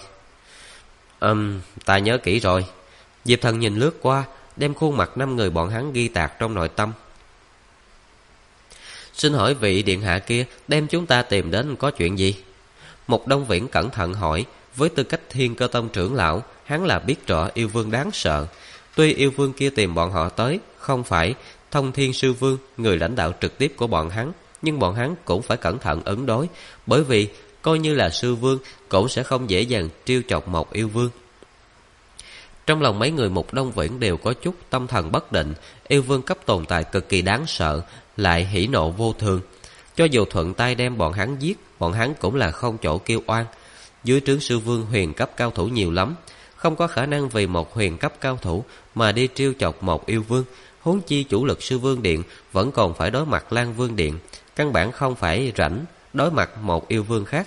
Ta nhớ kỹ rồi. Diệp Thần nhìn lướt qua, đem khuôn mặt 5 người bọn hắn ghi tạc trong nội tâm. Xin hỏi vị điện hạ kia đem chúng ta tìm đến có chuyện gì? Một Đông Viễn cẩn thận hỏi. Với tư cách Thiên Cơ Tông trưởng lão, hắn là biết rõ yêu vương đáng sợ. Tuy yêu vương kia tìm bọn họ tới không phải Thông Thiên Sư Vương, người lãnh đạo trực tiếp của bọn hắn, nhưng bọn hắn cũng phải cẩn thận ứng đối, bởi vì coi như là sư vương cũng sẽ không dễ dàng trêu chọc một yêu vương. Trong lòng mấy người Mục Đông Viễn đều có chút tâm thần bất định. Yêu vương cấp tồn tại cực kỳ đáng sợ, lại hỉ nộ vô thường. Cho dù thuận tay đem bọn hắn giết, bọn hắn cũng là không chỗ kêu oan. Dưới trướng sư vương huyền cấp cao thủ nhiều lắm, không có khả năng vì một huyền cấp cao thủ mà đi trêu chọc một yêu vương. Huống chi chủ lực sư vương điện vẫn còn phải đối mặt Lan Vương điện, căn bản không phải rảnh đối mặt một yêu vương khác.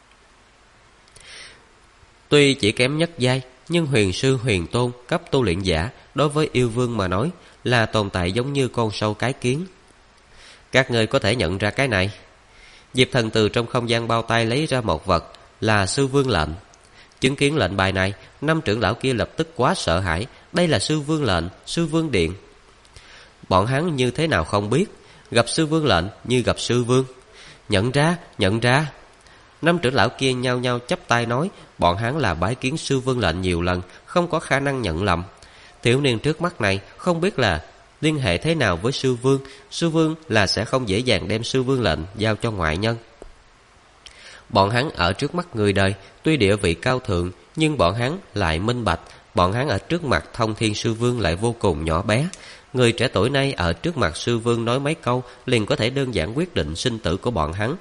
Tuy chỉ kém nhất giai, nhưng huyền sư huyền tôn cấp tu luyện giả đối với yêu vương mà nói là tồn tại giống như con sâu cái kiến. Các ngươi có thể nhận ra cái này. Diệp Thần từ trong không gian bao tay lấy ra một vật, là sư vương lệnh. Chứng kiến lệnh bài này, 5 trưởng lão kia lập tức quá sợ hãi. Đây là sư vương lệnh, sư vương điện. Bọn hắn như thế nào không biết, gặp sư vương lệnh như gặp sư vương. Nhận ra, nhận ra. 5 trưởng lão kia nhao nhao chắp tay nói, bọn hắn là bái kiến sư vương lệnh nhiều lần, không có khả năng nhận lầm. Thiếu niên trước mắt này không biết là liên hệ thế nào với sư vương. Sư vương là sẽ không dễ dàng đem sư vương lệnh giao cho ngoại nhân. Bọn hắn ở trước mắt người đời tuy địa vị cao thượng, nhưng bọn hắn lại minh bạch. Bọn hắn ở trước mặt Thông Thiên Sư Vương lại vô cùng nhỏ bé. Người trẻ tuổi nay ở trước mặt sư vương nói mấy câu liền có thể đơn giản quyết định sinh tử của bọn hắn.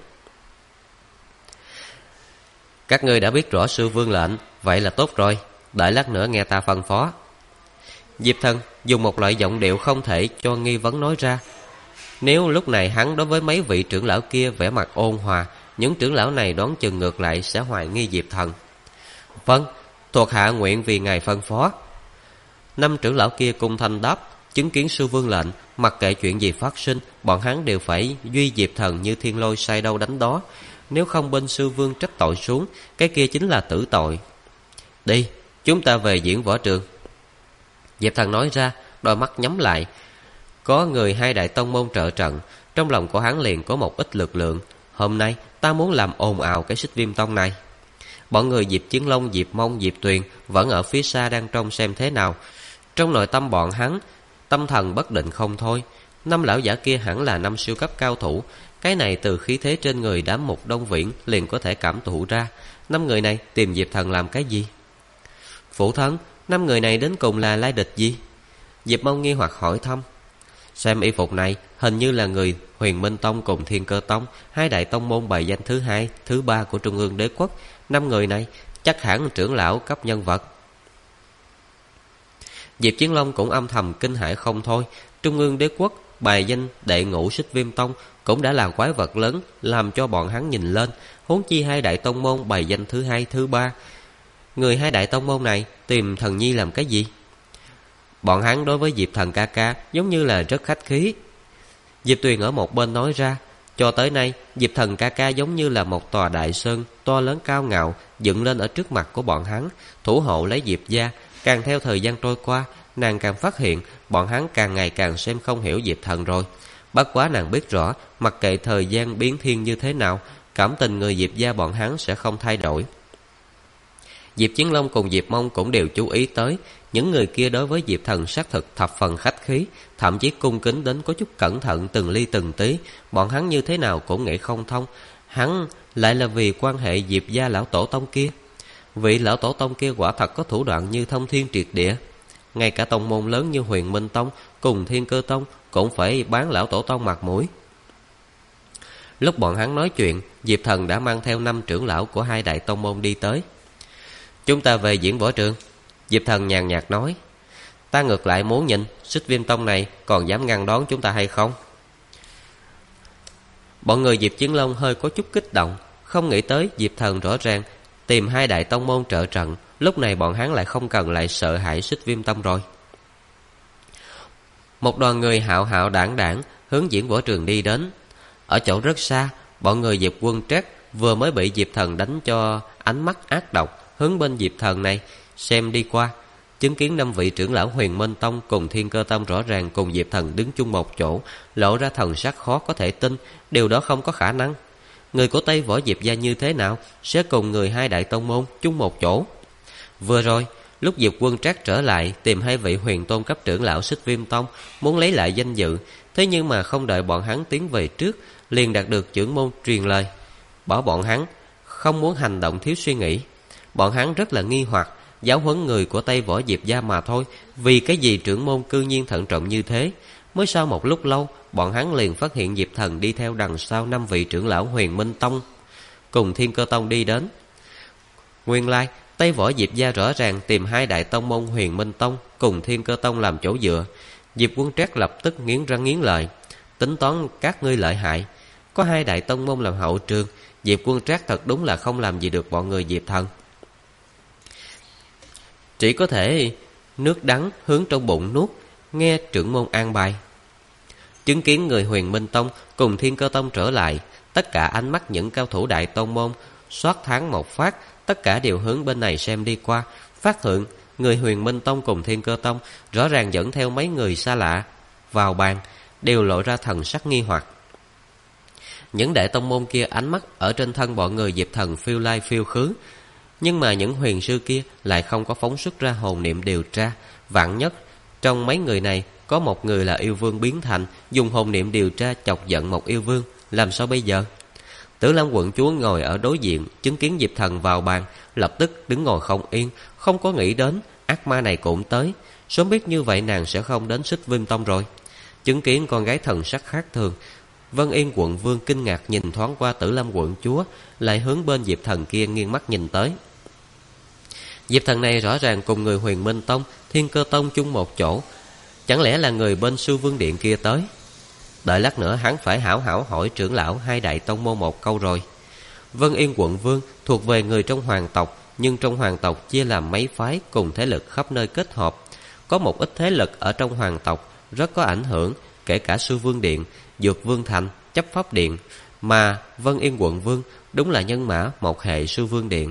Các ngươi đã biết rõ sư vương lệnh, vậy là tốt rồi, đợi lát nữa nghe ta phân phó. Diệp Thần dùng một loại giọng điệu không thể cho nghi vấn nói ra. Nếu lúc này hắn đối với mấy vị trưởng lão kia vẻ mặt ôn hòa, những trưởng lão này đoán chừng ngược lại sẽ hoài nghi Diệp Thần. Vâng, thuộc hạ nguyện vì ngài phân phó. 5 trưởng lão kia cung thanh đáp. Chứng kiến sư vương lệnh, mặc kệ chuyện gì phát sinh, bọn hắn đều phải duy Diệp Thần như thiên lôi sai đâu đánh đó. Nếu không bên sư vương trách tội xuống, cái kia chính là tử tội. Đi, chúng ta về diễn võ trường. Diệp Thần nói ra, đôi mắt nhắm lại. Có người 2 đại tông môn trợ trận, trong lòng của hắn liền có một ít lực lượng. Hôm nay ta muốn làm ồn ào cái Xích Viêm Tông này. Bọn người Diệp Chiến Long, Diệp Mông, Diệp Tuyền vẫn ở phía xa đang trông xem thế nào. Trong nội tâm bọn hắn tâm thần bất định không thôi. 5 lão giả kia hẳn là 5 siêu cấp cao thủ. Cái này từ khí thế trên người đám Mục Đông Viễn liền có thể cảm thụ ra. 5 người này tìm Diệp Thần làm cái gì? Phụ thân, 5 người này đến cùng là lai địch gì? Diệp Mông nghi hoặc hỏi thăm. Xem y phục này, hình như là người Huyền Minh Tông cùng Thiên Cơ Tông, 2 đại tông môn bài danh thứ 2, thứ 3 của Trung ương đế quốc. 5 người này chắc hẳn trưởng lão cấp nhân vật. Diệp Chiến Long cũng âm thầm kinh hãi không thôi. Trung ương đế quốc bài danh đệ ngũ Xích Viêm Tông cũng đã là quái vật lớn, làm cho bọn hắn nhìn lên. Huống chi 2 đại tông môn bài danh thứ 2, thứ 3. Người 2 đại tông môn này tìm Thần Nhi làm cái gì? Bọn hắn đối với Diệp Thần ca ca giống như là rất khách khí. Diệp Tuyền ở một bên nói ra. Cho tới nay, Diệp Thần ca ca giống như là một tòa đại sơn to lớn cao ngạo dựng lên ở trước mặt của bọn hắn, thủ hộ lấy Diệp gia. Càng theo thời gian trôi qua, nàng càng phát hiện bọn hắn càng ngày càng xem không hiểu Diệp Thần rồi. Bất quá nàng biết rõ, mặc kệ thời gian biến thiên như thế nào, cảm tình người Diệp gia bọn hắn sẽ không thay đổi. Diệp Chiến Long cùng Diệp Mông cũng đều chú ý tới, những người kia đối với Diệp Thần xác thực thập phần khách khí, thậm chí cung kính đến có chút cẩn thận từng ly từng tí. Bọn hắn như thế nào cũng nghĩ không thông, hắn lại là vì quan hệ Diệp gia lão tổ tông kia. Vị lão tổ tông kia quả thật có thủ đoạn như thông thiên triệt địa. Ngay cả tông môn lớn như Huyền Minh Tông cùng Thiên Cơ Tông cũng phải bán lão tổ tông mặt mũi. Lúc bọn hắn nói chuyện, Diệp Thần đã mang theo 5 trưởng lão của 2 đại tông môn đi tới. Chúng ta về diễn võ trường. Diệp Thần nhàn nhạt nói. Ta ngược lại muốn nhìn Xích Viêm Tông này còn dám ngăn đón chúng ta hay không. Bọn người Diệp Chiến Long hơi có chút kích động. Không nghĩ tới Diệp Thần rõ ràng tìm hai đại tông môn trợ trận, lúc này bọn hắn lại không cần lại sợ hãi Xích Viêm Tông rồi. Một đoàn người hạo hạo đảng đảng hướng diễn võ trường đi đến. Ở chỗ rất xa, bọn người Diệp Quân Trác vừa mới bị Diệp Thần đánh cho ánh mắt ác độc, hướng bên Diệp Thần này xem đi qua, chứng kiến 5 vị trưởng lão Huyền Minh Tông cùng Thiên Cơ Tông rõ ràng cùng Diệp Thần đứng chung một chỗ, lộ ra thần sắc khó có thể tin. Điều đó không có khả năng. Người của Tây Võ Diệp gia như thế nào sẽ cùng người hai đại tông môn chung một chỗ? Vừa rồi, lúc Diệp Quân Trác trở lại tìm hai vị huyền tôn cấp trưởng lão Xích Viêm Tông, muốn lấy lại danh dự, thế nhưng mà không đợi bọn hắn tiến về trước, liền đạt được trưởng môn truyền lời bảo bọn hắn không muốn hành động thiếu suy nghĩ. Bọn hắn rất là nghi hoặc, giáo huấn người của Tây Võ Diệp gia mà thôi, vì cái gì trưởng môn cư nhiên thận trọng như thế? Mới sau một lúc lâu, bọn hắn liền phát hiện Diệp Thần đi theo đằng sau 5 vị trưởng lão Huyền Minh Tông cùng Thiên Cơ Tông đi đến. Nguyên lai Tây Võ Diệp gia rõ ràng tìm hai đại tông môn Huyền Minh Tông cùng Thiên Cơ Tông làm chỗ dựa. Diệp Quân Trác lập tức nghiến răng nghiến lợi, tính toán các ngươi lợi hại, có hai đại tông môn làm hậu trường, Diệp Quân Trác thật đúng là không làm gì được bọn người Diệp Thần. Chỉ có thể nước đắng hướng trong bụng nuốt, nghe trưởng môn an bài. Chứng kiến người Huyền Minh Tông cùng Thiên Cơ Tông trở lại, tất cả ánh mắt những cao thủ đại tông môn xoát thoáng một phát, tất cả đều hướng bên này xem đi qua, phát hiện người Huyền Minh Tông cùng Thiên Cơ Tông rõ ràng dẫn theo mấy người xa lạ vào bàn, đều lộ ra thần sắc nghi hoặc. Những đại tông môn kia ánh mắt ở trên thân bọn người Diệp Thần phiêu lai phiêu khứ, nhưng mà những huyền sư kia lại không có phóng xuất ra hồn niệm điều tra. Vạn nhất trong mấy người này có một người là yêu vương biến thành, dùng hồn niệm điều tra chọc giận một yêu vương, làm sao bây giờ? Tử Lam quận chúa ngồi ở đối diện, chứng kiến Diệp Thần vào bàn, lập tức đứng ngồi không yên, không có nghĩ đến ác ma này cũng tới. Sớm biết như vậy nàng sẽ không đến Xích Viêm Tông rồi. Chứng kiến con gái thần sắc khác thường, Vân Yên quận vương kinh ngạc nhìn thoáng qua Tử Lam quận chúa, lại hướng bên Diệp Thần kia nghiêng mắt nhìn tới. Diệp Thần này rõ ràng cùng người Huyền Minh Tông, Thiên Cơ Tông chung một chỗ, chẳng lẽ là người bên Sư Vương Điện kia tới? Đợi lát nữa hắn phải hảo hảo hỏi trưởng lão hai đại tông môn một câu rồi. Vân Yên quận vương thuộc về người trong hoàng tộc, nhưng trong hoàng tộc chia làm mấy phái cùng thế lực khắp nơi kết hợp. Có một ít thế lực ở trong hoàng tộc rất có ảnh hưởng, kể cả Sư Vương Điện, Dược Vương Thành, Chấp Pháp Điện, mà Vân Yên quận vương đúng là nhân mã một hệ Sư Vương Điện.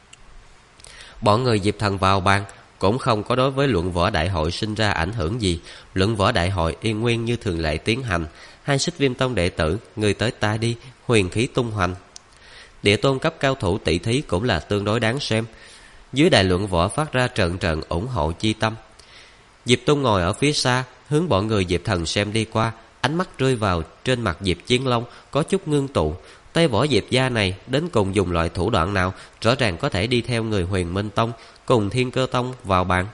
Bọn người Diệp Thần vào bàn cũng không có đối với luận võ đại hội sinh ra ảnh hưởng gì. Luận võ đại hội yên nguyên như thường lệ tiến hành. Hai Xích Viêm Tông đệ tử, người tới ta đi, huyền khí tung hoành. Địa tôn cấp cao thủ tỷ thí cũng là tương đối đáng xem. Dưới đài luận võ phát ra trận trận ủng hộ chi tâm. Diệp Tung ngồi ở phía xa, hướng bọn người Diệp Thần xem đi qua, ánh mắt rơi vào trên mặt Diệp Chiến Long, có chút ngưng tụ. Tây Võ Diệp gia này đến cùng dùng loại thủ đoạn nào, rõ ràng có thể đi theo người Huyền Minh Tông cùng Thiên Cơ Tông vào bàn.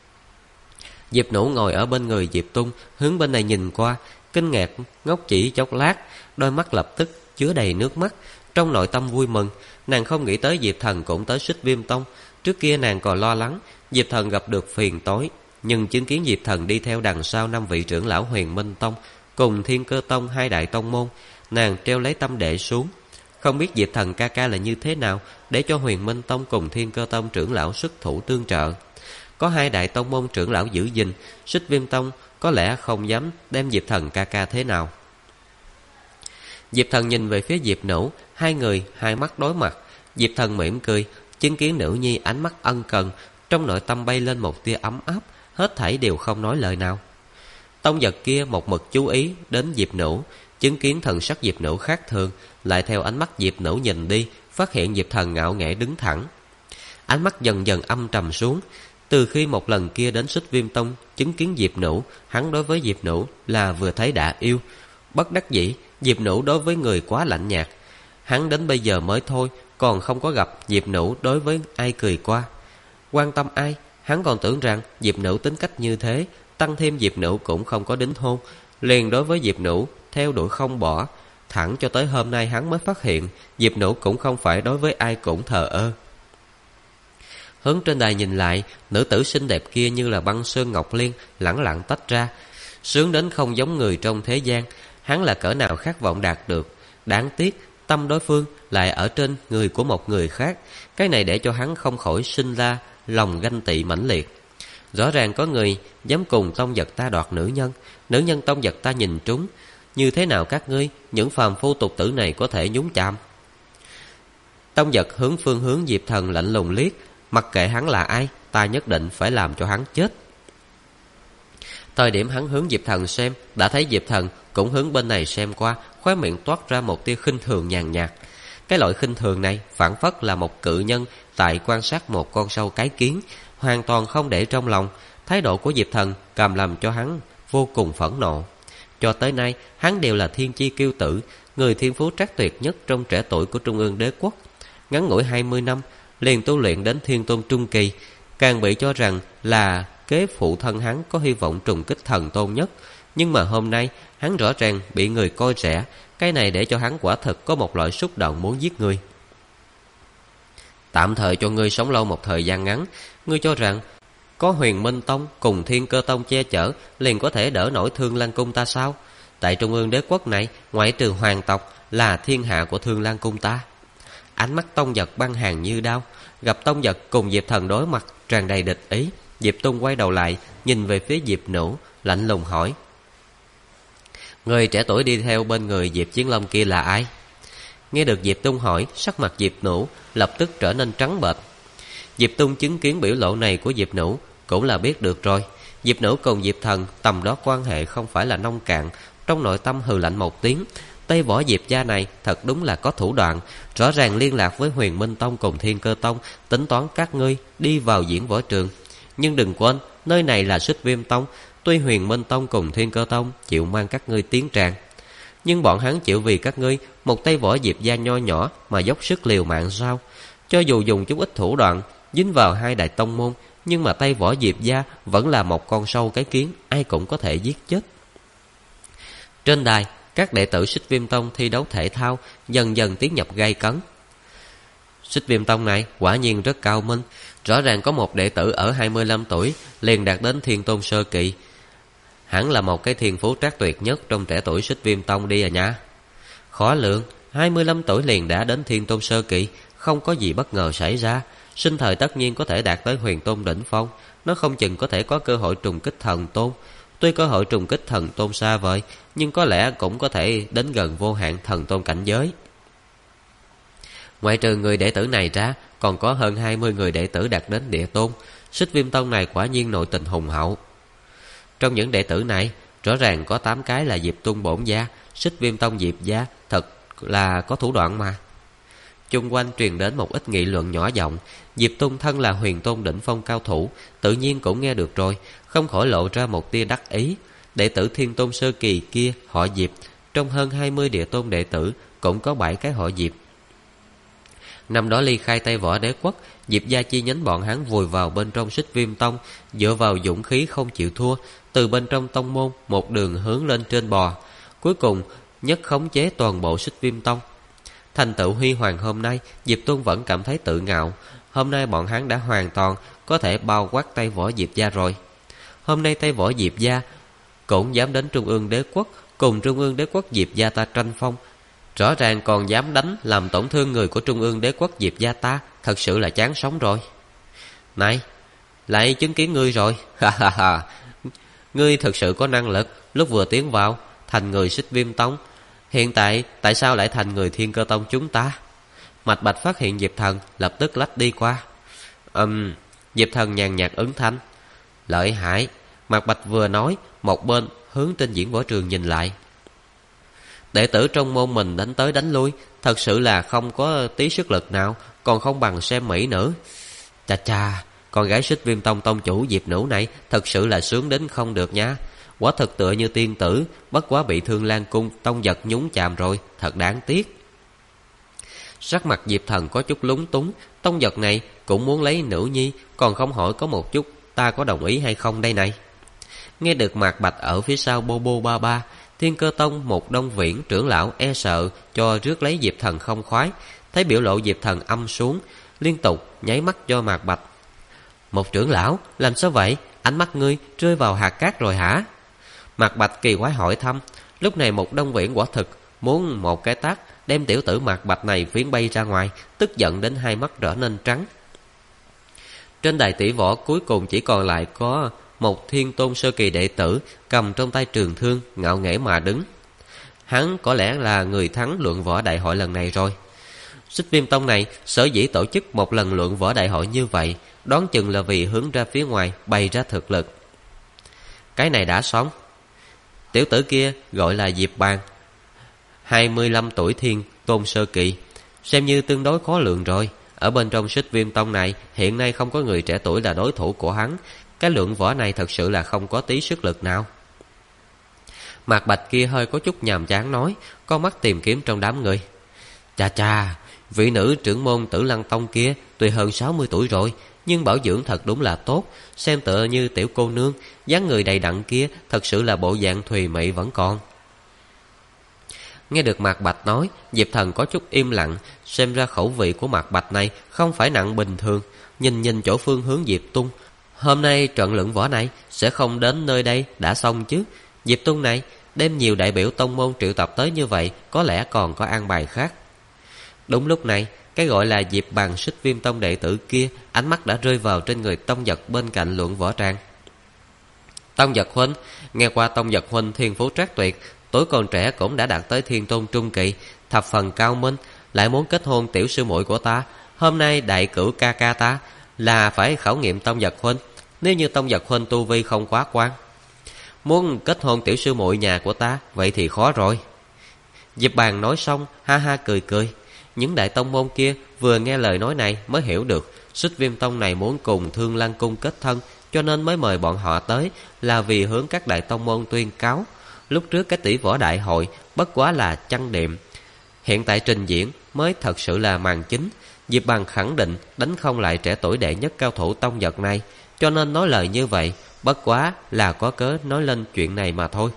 Diệp Nũ ngồi ở bên người Diệp Tung, hướng bên này nhìn qua, kinh ngạc ngốc chỉ chốc lát, đôi mắt lập tức chứa đầy nước mắt. Trong nội tâm vui mừng, nàng không nghĩ tới Diệp Thần cũng tới Xích Viêm Tông. Trước kia nàng còn lo lắng Diệp Thần gặp được phiền toái, nhưng chứng kiến Diệp Thần đi theo đằng sau 5 vị trưởng lão Huyền Minh Tông cùng Thiên Cơ Tông hai đại tông môn, nàng treo lấy tâm để xuống. Không biết Diệp Thần ca ca là như thế nào, để cho Huyền Minh Tông cùng Thiên Cơ Tông trưởng lão xuất thủ tương trợ. Có hai đại tông môn trưởng lão giữ gìn, Xích Viêm Tông có lẽ không dám đem Diệp Thần ca ca thế nào. Diệp Thần nhìn về phía Diệp Nũ, hai người hai mắt đối mặt. Diệp Thần mỉm cười, chứng kiến nữ nhi ánh mắt ân cần, trong nội tâm bay lên một tia ấm áp, hết thảy đều không nói lời nào. Tông vật kia một mực chú ý đến Diệp Nũ, chứng kiến thần sắc Diệp Nũ khác thường, lại theo ánh mắt Diệp Nũ nhìn đi, phát hiện Diệp Thần ngạo nghễ đứng thẳng. Ánh mắt dần dần âm trầm xuống. Từ khi một lần kia đến Xích Viêm Tông chứng kiến Diệp Nũ, hắn đối với Diệp Nũ là vừa thấy đã yêu. Bất đắc dĩ, Diệp Nũ đối với người quá lạnh nhạt. Hắn đến bây giờ mới thôi, còn không có gặp Diệp Nũ đối với ai cười qua. Quan tâm ai, hắn còn tưởng rằng Diệp Nũ tính cách như thế, tăng thêm Diệp Nũ cũng không có đính hôn, liền đối với Diệp Nũ theo đuổi không bỏ. Thẳng cho tới hôm nay hắn mới phát hiện Diệp Nũ cũng không phải đối với ai cũng thờ ơ. Hướng trên đài nhìn lại, nữ tử xinh đẹp kia như là băng sơn ngọc liên, lẳng lặng tách ra, sướng đến không giống người trong thế gian. Hắn là cỡ nào khát vọng đạt được, đáng tiếc tâm đối phương lại ở trên người của một người khác. Cái này để cho hắn không khỏi sinh ra lòng ganh tị mãnh liệt. Rõ ràng có người dám cùng Tông Giật ta đoạt nữ nhân Tông Giật ta nhìn trúng. Như thế nào các ngươi, những phàm phu tục tử này có thể nhúng chạm? Tông Giật hướng Diệp Thần lạnh lùng liếc. Mặc kệ hắn là ai, ta nhất định phải làm cho hắn chết. Thời điểm hắn hướng Diệp Thần xem, đã thấy Diệp Thần cũng hướng bên này xem qua, khóe miệng toát ra một tia khinh thường nhàn nhạt. Cái loại khinh thường này phảng phất là một cự nhân tại quan sát một con sâu cái kiến, hoàn toàn không để trong lòng. Thái độ của Diệp Thần càng làm cho hắn vô cùng phẫn nộ. Cho tới nay, hắn đều là thiên chi kiêu tử, người thiên phú trác tuyệt nhất trong trẻ tuổi của Trung ương đế quốc. Ngắn ngủi 20 năm, liền tu luyện đến thiên tôn trung kỳ, càng bị cho rằng là kế phụ thân hắn có hy vọng trùng kích thần tôn nhất. Nhưng mà hôm nay, hắn rõ ràng bị người coi rẻ, cái này để cho hắn quả thực có một loại xúc động muốn giết người. Tạm thời cho ngươi sống lâu một thời gian ngắn, ngươi cho rằng có Huyền Minh Tông cùng Thiên Cơ Tông che chở liền có thể đỡ nổi Thương Lan Cung ta sao? Tại Trung ương đế quốc này, ngoại trừ hoàng tộc là thiên hạ của Thương Lan Cung ta. Ánh mắt Tông Giật băng hàn như đao. Gặp Tông Giật cùng Diệp Thần đối mặt tràn đầy địch ý, Diệp Tung quay đầu lại nhìn về phía Diệp Nữu, lạnh lùng hỏi: người trẻ tuổi đi theo bên người Diệp Chiến Long kia là ai? Nghe được Diệp Tung hỏi, sắc mặt Diệp Nữu lập tức trở nên trắng bệch. Diệp Tung chứng kiến biểu lộ này của Diệp Nữu cũng là biết được rồi. Diệp Nữu cùng Diệp Thần tầm đó quan hệ không phải là nông cạn. Trong nội tâm hừ lạnh một tiếng. Tây Võ Diệp gia này thật đúng là có thủ đoạn, rõ ràng liên lạc với Huyền Minh Tông cùng Thiên Cơ Tông, tính toán các ngươi đi vào diễn võ trường. Nhưng đừng quên, nơi này là Xích Viêm Tông. Tuy Huyền Minh Tông cùng Thiên Cơ Tông chịu mang các ngươi tiến tràng, nhưng bọn hắn chịu vì các ngươi một Tây Võ Diệp gia nho nhỏ mà dốc sức liều mạng sao? Cho dù dùng chút ít thủ đoạn dính vào hai đại tông môn, nhưng mà Tây Võ Diệp gia vẫn là một con sâu cái kiến, ai cũng có thể giết chết. Trên đài, các đệ tử Xích Viêm Tông thi đấu thể thao dần dần tiến nhập gay cấn. Xích Viêm Tông này quả nhiên rất cao minh. Rõ ràng có một đệ tử ở 25 tuổi liền đạt đến thiên tôn sơ kỳ. Hẳn là một cái thiên phú trác tuyệt nhất trong trẻ tuổi Xích Viêm Tông đi à nha. Khó lượng, 25 tuổi liền đã đến thiên tôn sơ kỳ, không có gì bất ngờ xảy ra. Sinh thời tất nhiên có thể đạt tới huyền tôn đỉnh phong, nó không chừng có thể có cơ hội trùng kích thần tôn. Tuy cơ hội trùng kích thần tôn xa vời, nhưng có lẽ cũng có thể đến gần vô hạn thần tôn cảnh giới. Ngoại trừ người đệ tử này ra, còn có hơn 20 người đệ tử đạt đến địa tôn. Xích Viêm Tông này quả nhiên nội tình hùng hậu. Trong những đệ tử này, rõ ràng có 8 cái là Diệp Tung bổn gia. Xích Viêm Tông Diệp gia thật là có thủ đoạn mà. Chung quanh truyền đến một ít nghị luận nhỏ giọng. Diệp Tung thân là huyền tôn đỉnh phong cao thủ, tự nhiên cũng nghe được rồi, không khỏi lộ ra một tia đắc ý. Đệ tử thiên tôn sơ kỳ kia họ Diệp, trong hơn 20 địa tôn đệ tử cũng có 7 cái họ Diệp. Năm đó ly khai Tây Võ Đế quốc, Diệp gia chi nhánh bọn hắn vùi vào bên trong Xích Viêm Tông, dựa vào dũng khí không chịu thua, từ bên trong tông môn một đường hướng lên trên bò, cuối cùng nhất khống chế toàn bộ Xích Viêm Tông. Thành tựu huy hoàng hôm nay, Diệp Tuân vẫn cảm thấy tự ngạo. Hôm nay bọn hắn đã hoàn toàn có thể bao quát Tây Võ Diệp gia rồi. Hôm nay Tây Võ Diệp gia cũng dám đến Trung ương Đế quốc, cùng Trung ương Đế quốc Diệp gia ta tranh phong, rõ ràng còn dám đánh làm tổn thương người của Trung ương Đế quốc Diệp gia ta, thật sự là chán sống rồi. Này, lại chứng kiến ngươi rồi. Ha ha ha. Ngươi thật sự có năng lực, lúc vừa tiến vào thành người Xích Viêm Tông, hiện tại sao lại thành người Thiên Cơ Tông chúng ta? Mạch Bạch phát hiện Diệp Thần, lập tức lách đi qua. Diệp Thần nhàn nhạt ứng thanh. Lợi hại. Mạch Bạch vừa nói, một bên hướng trên diễn võ trường nhìn lại. Đệ tử trong môn mình đánh tới đánh lui, thật sự là không có tí sức lực nào, còn không bằng xem mỹ nữ. Chà chà, con gái Xích Viêm Tông tông chủ Diệp Nữ này thật sự là sướng đến không được nha. Quả thực tựa như tiên tử, bất quá bị Thương Lan Cung Tông Giật nhúng chàm rồi, thật đáng tiếc. Sắc mặt Diệp Thần có chút lúng túng. Tông Giật này cũng muốn lấy nữ nhi, còn không hỏi có một chút ta có đồng ý hay không đây này. Nghe được Mạc Bạch ở phía sau bô bô ba ba, Thiên Cơ Tông một Đông Viễn trưởng lão e sợ cho rước lấy Diệp Thần không khoái. Thấy biểu lộ Diệp Thần âm xuống, liên tục nháy mắt cho Mạc Bạch. Một trưởng lão, làm sao vậy? Ánh mắt ngươi rơi vào hạt cát rồi hả? Mạc Bạch kỳ quái hỏi thăm. Lúc này một Đông Viễn quả thực muốn một cái tát đem tiểu tử Mạc Bạch này phiến bay ra ngoài, tức giận đến hai mắt trở nên trắng. Trên đài tỷ võ cuối cùng chỉ còn lại có một Thiên Tôn sơ kỳ đệ tử cầm trong tay trường thương, ngạo nghễ mà đứng. Hắn có lẽ là người thắng luận võ đại hội lần này rồi. Xích Viêm Tông này sở dĩ tổ chức một lần luận võ đại hội như vậy, đoán chừng là vì hướng ra phía ngoài bày ra thực lực. Cái này đã xong. Tiểu tử kia gọi là Diệp Bàn, 25 tuổi Thiên Tôn sơ kỳ, xem như tương đối khó lường rồi. Ở bên trong Xích Viêm Tông này hiện nay không có người trẻ tuổi là đối thủ của hắn. Cái luận võ này thật sự là không có tí sức lực nào. Mạc Bạch kia hơi có chút nhàm chán nói, con mắt tìm kiếm trong đám người. Chà chà, vị nữ trưởng môn Tử Lăng Tông kia tuy hơn 60 tuổi rồi, nhưng bảo dưỡng thật đúng là tốt. Xem tựa như tiểu cô nương, dáng người đầy đặn kia thật sự là bộ dạng thùy mị vẫn còn. Nghe được Mạc Bạch nói, Diệp Thần có chút im lặng. Xem ra khẩu vị của Mạc Bạch này không phải nặng bình thường. Nhìn chỗ phương hướng Diệp Tung, hôm nay trận luận võ này sẽ không đến nơi đây đã xong chứ. Diệp Tung này đem nhiều đại biểu tông môn triệu tập tới như vậy, có lẽ còn có an bài khác. Đúng lúc này, cái gọi là Diệp Bàn Xích Viêm Tông đệ tử kia ánh mắt đã rơi vào trên người Tông Giật bên cạnh luận võ tràng. Tông Giật huynh, nghe qua Tông Giật huynh thiên phú trác tuyệt, tuổi còn trẻ cũng đã đạt tới Thiên Tôn trung kỳ, thập phần cao minh, lại muốn kết hôn tiểu sư muội của ta. Hôm nay đại cửu ca ca ta là phải khảo nghiệm Tông Giật huynh. Nếu như Tông Giật huynh tu vi không quá quan, muốn kết hôn tiểu sư muội nhà của ta, vậy thì khó rồi. Diệp Bàn nói xong ha ha cười. Những đại tông môn kia vừa nghe lời nói này mới hiểu được Xích Viêm Tông này muốn cùng Thương Lăng Cung kết thân, cho nên mới mời bọn họ tới, là vì hướng các đại tông môn tuyên cáo lúc trước cái tỷ võ đại hội bất quá là chăn đệm, hiện tại trình diễn mới thật sự là màn chính. Diệp Bàn khẳng định đánh không lại trẻ tuổi đệ nhất cao thủ Tông Giật này, cho nên nói lời như vậy, bất quá là có cớ nói lên chuyện này mà thôi.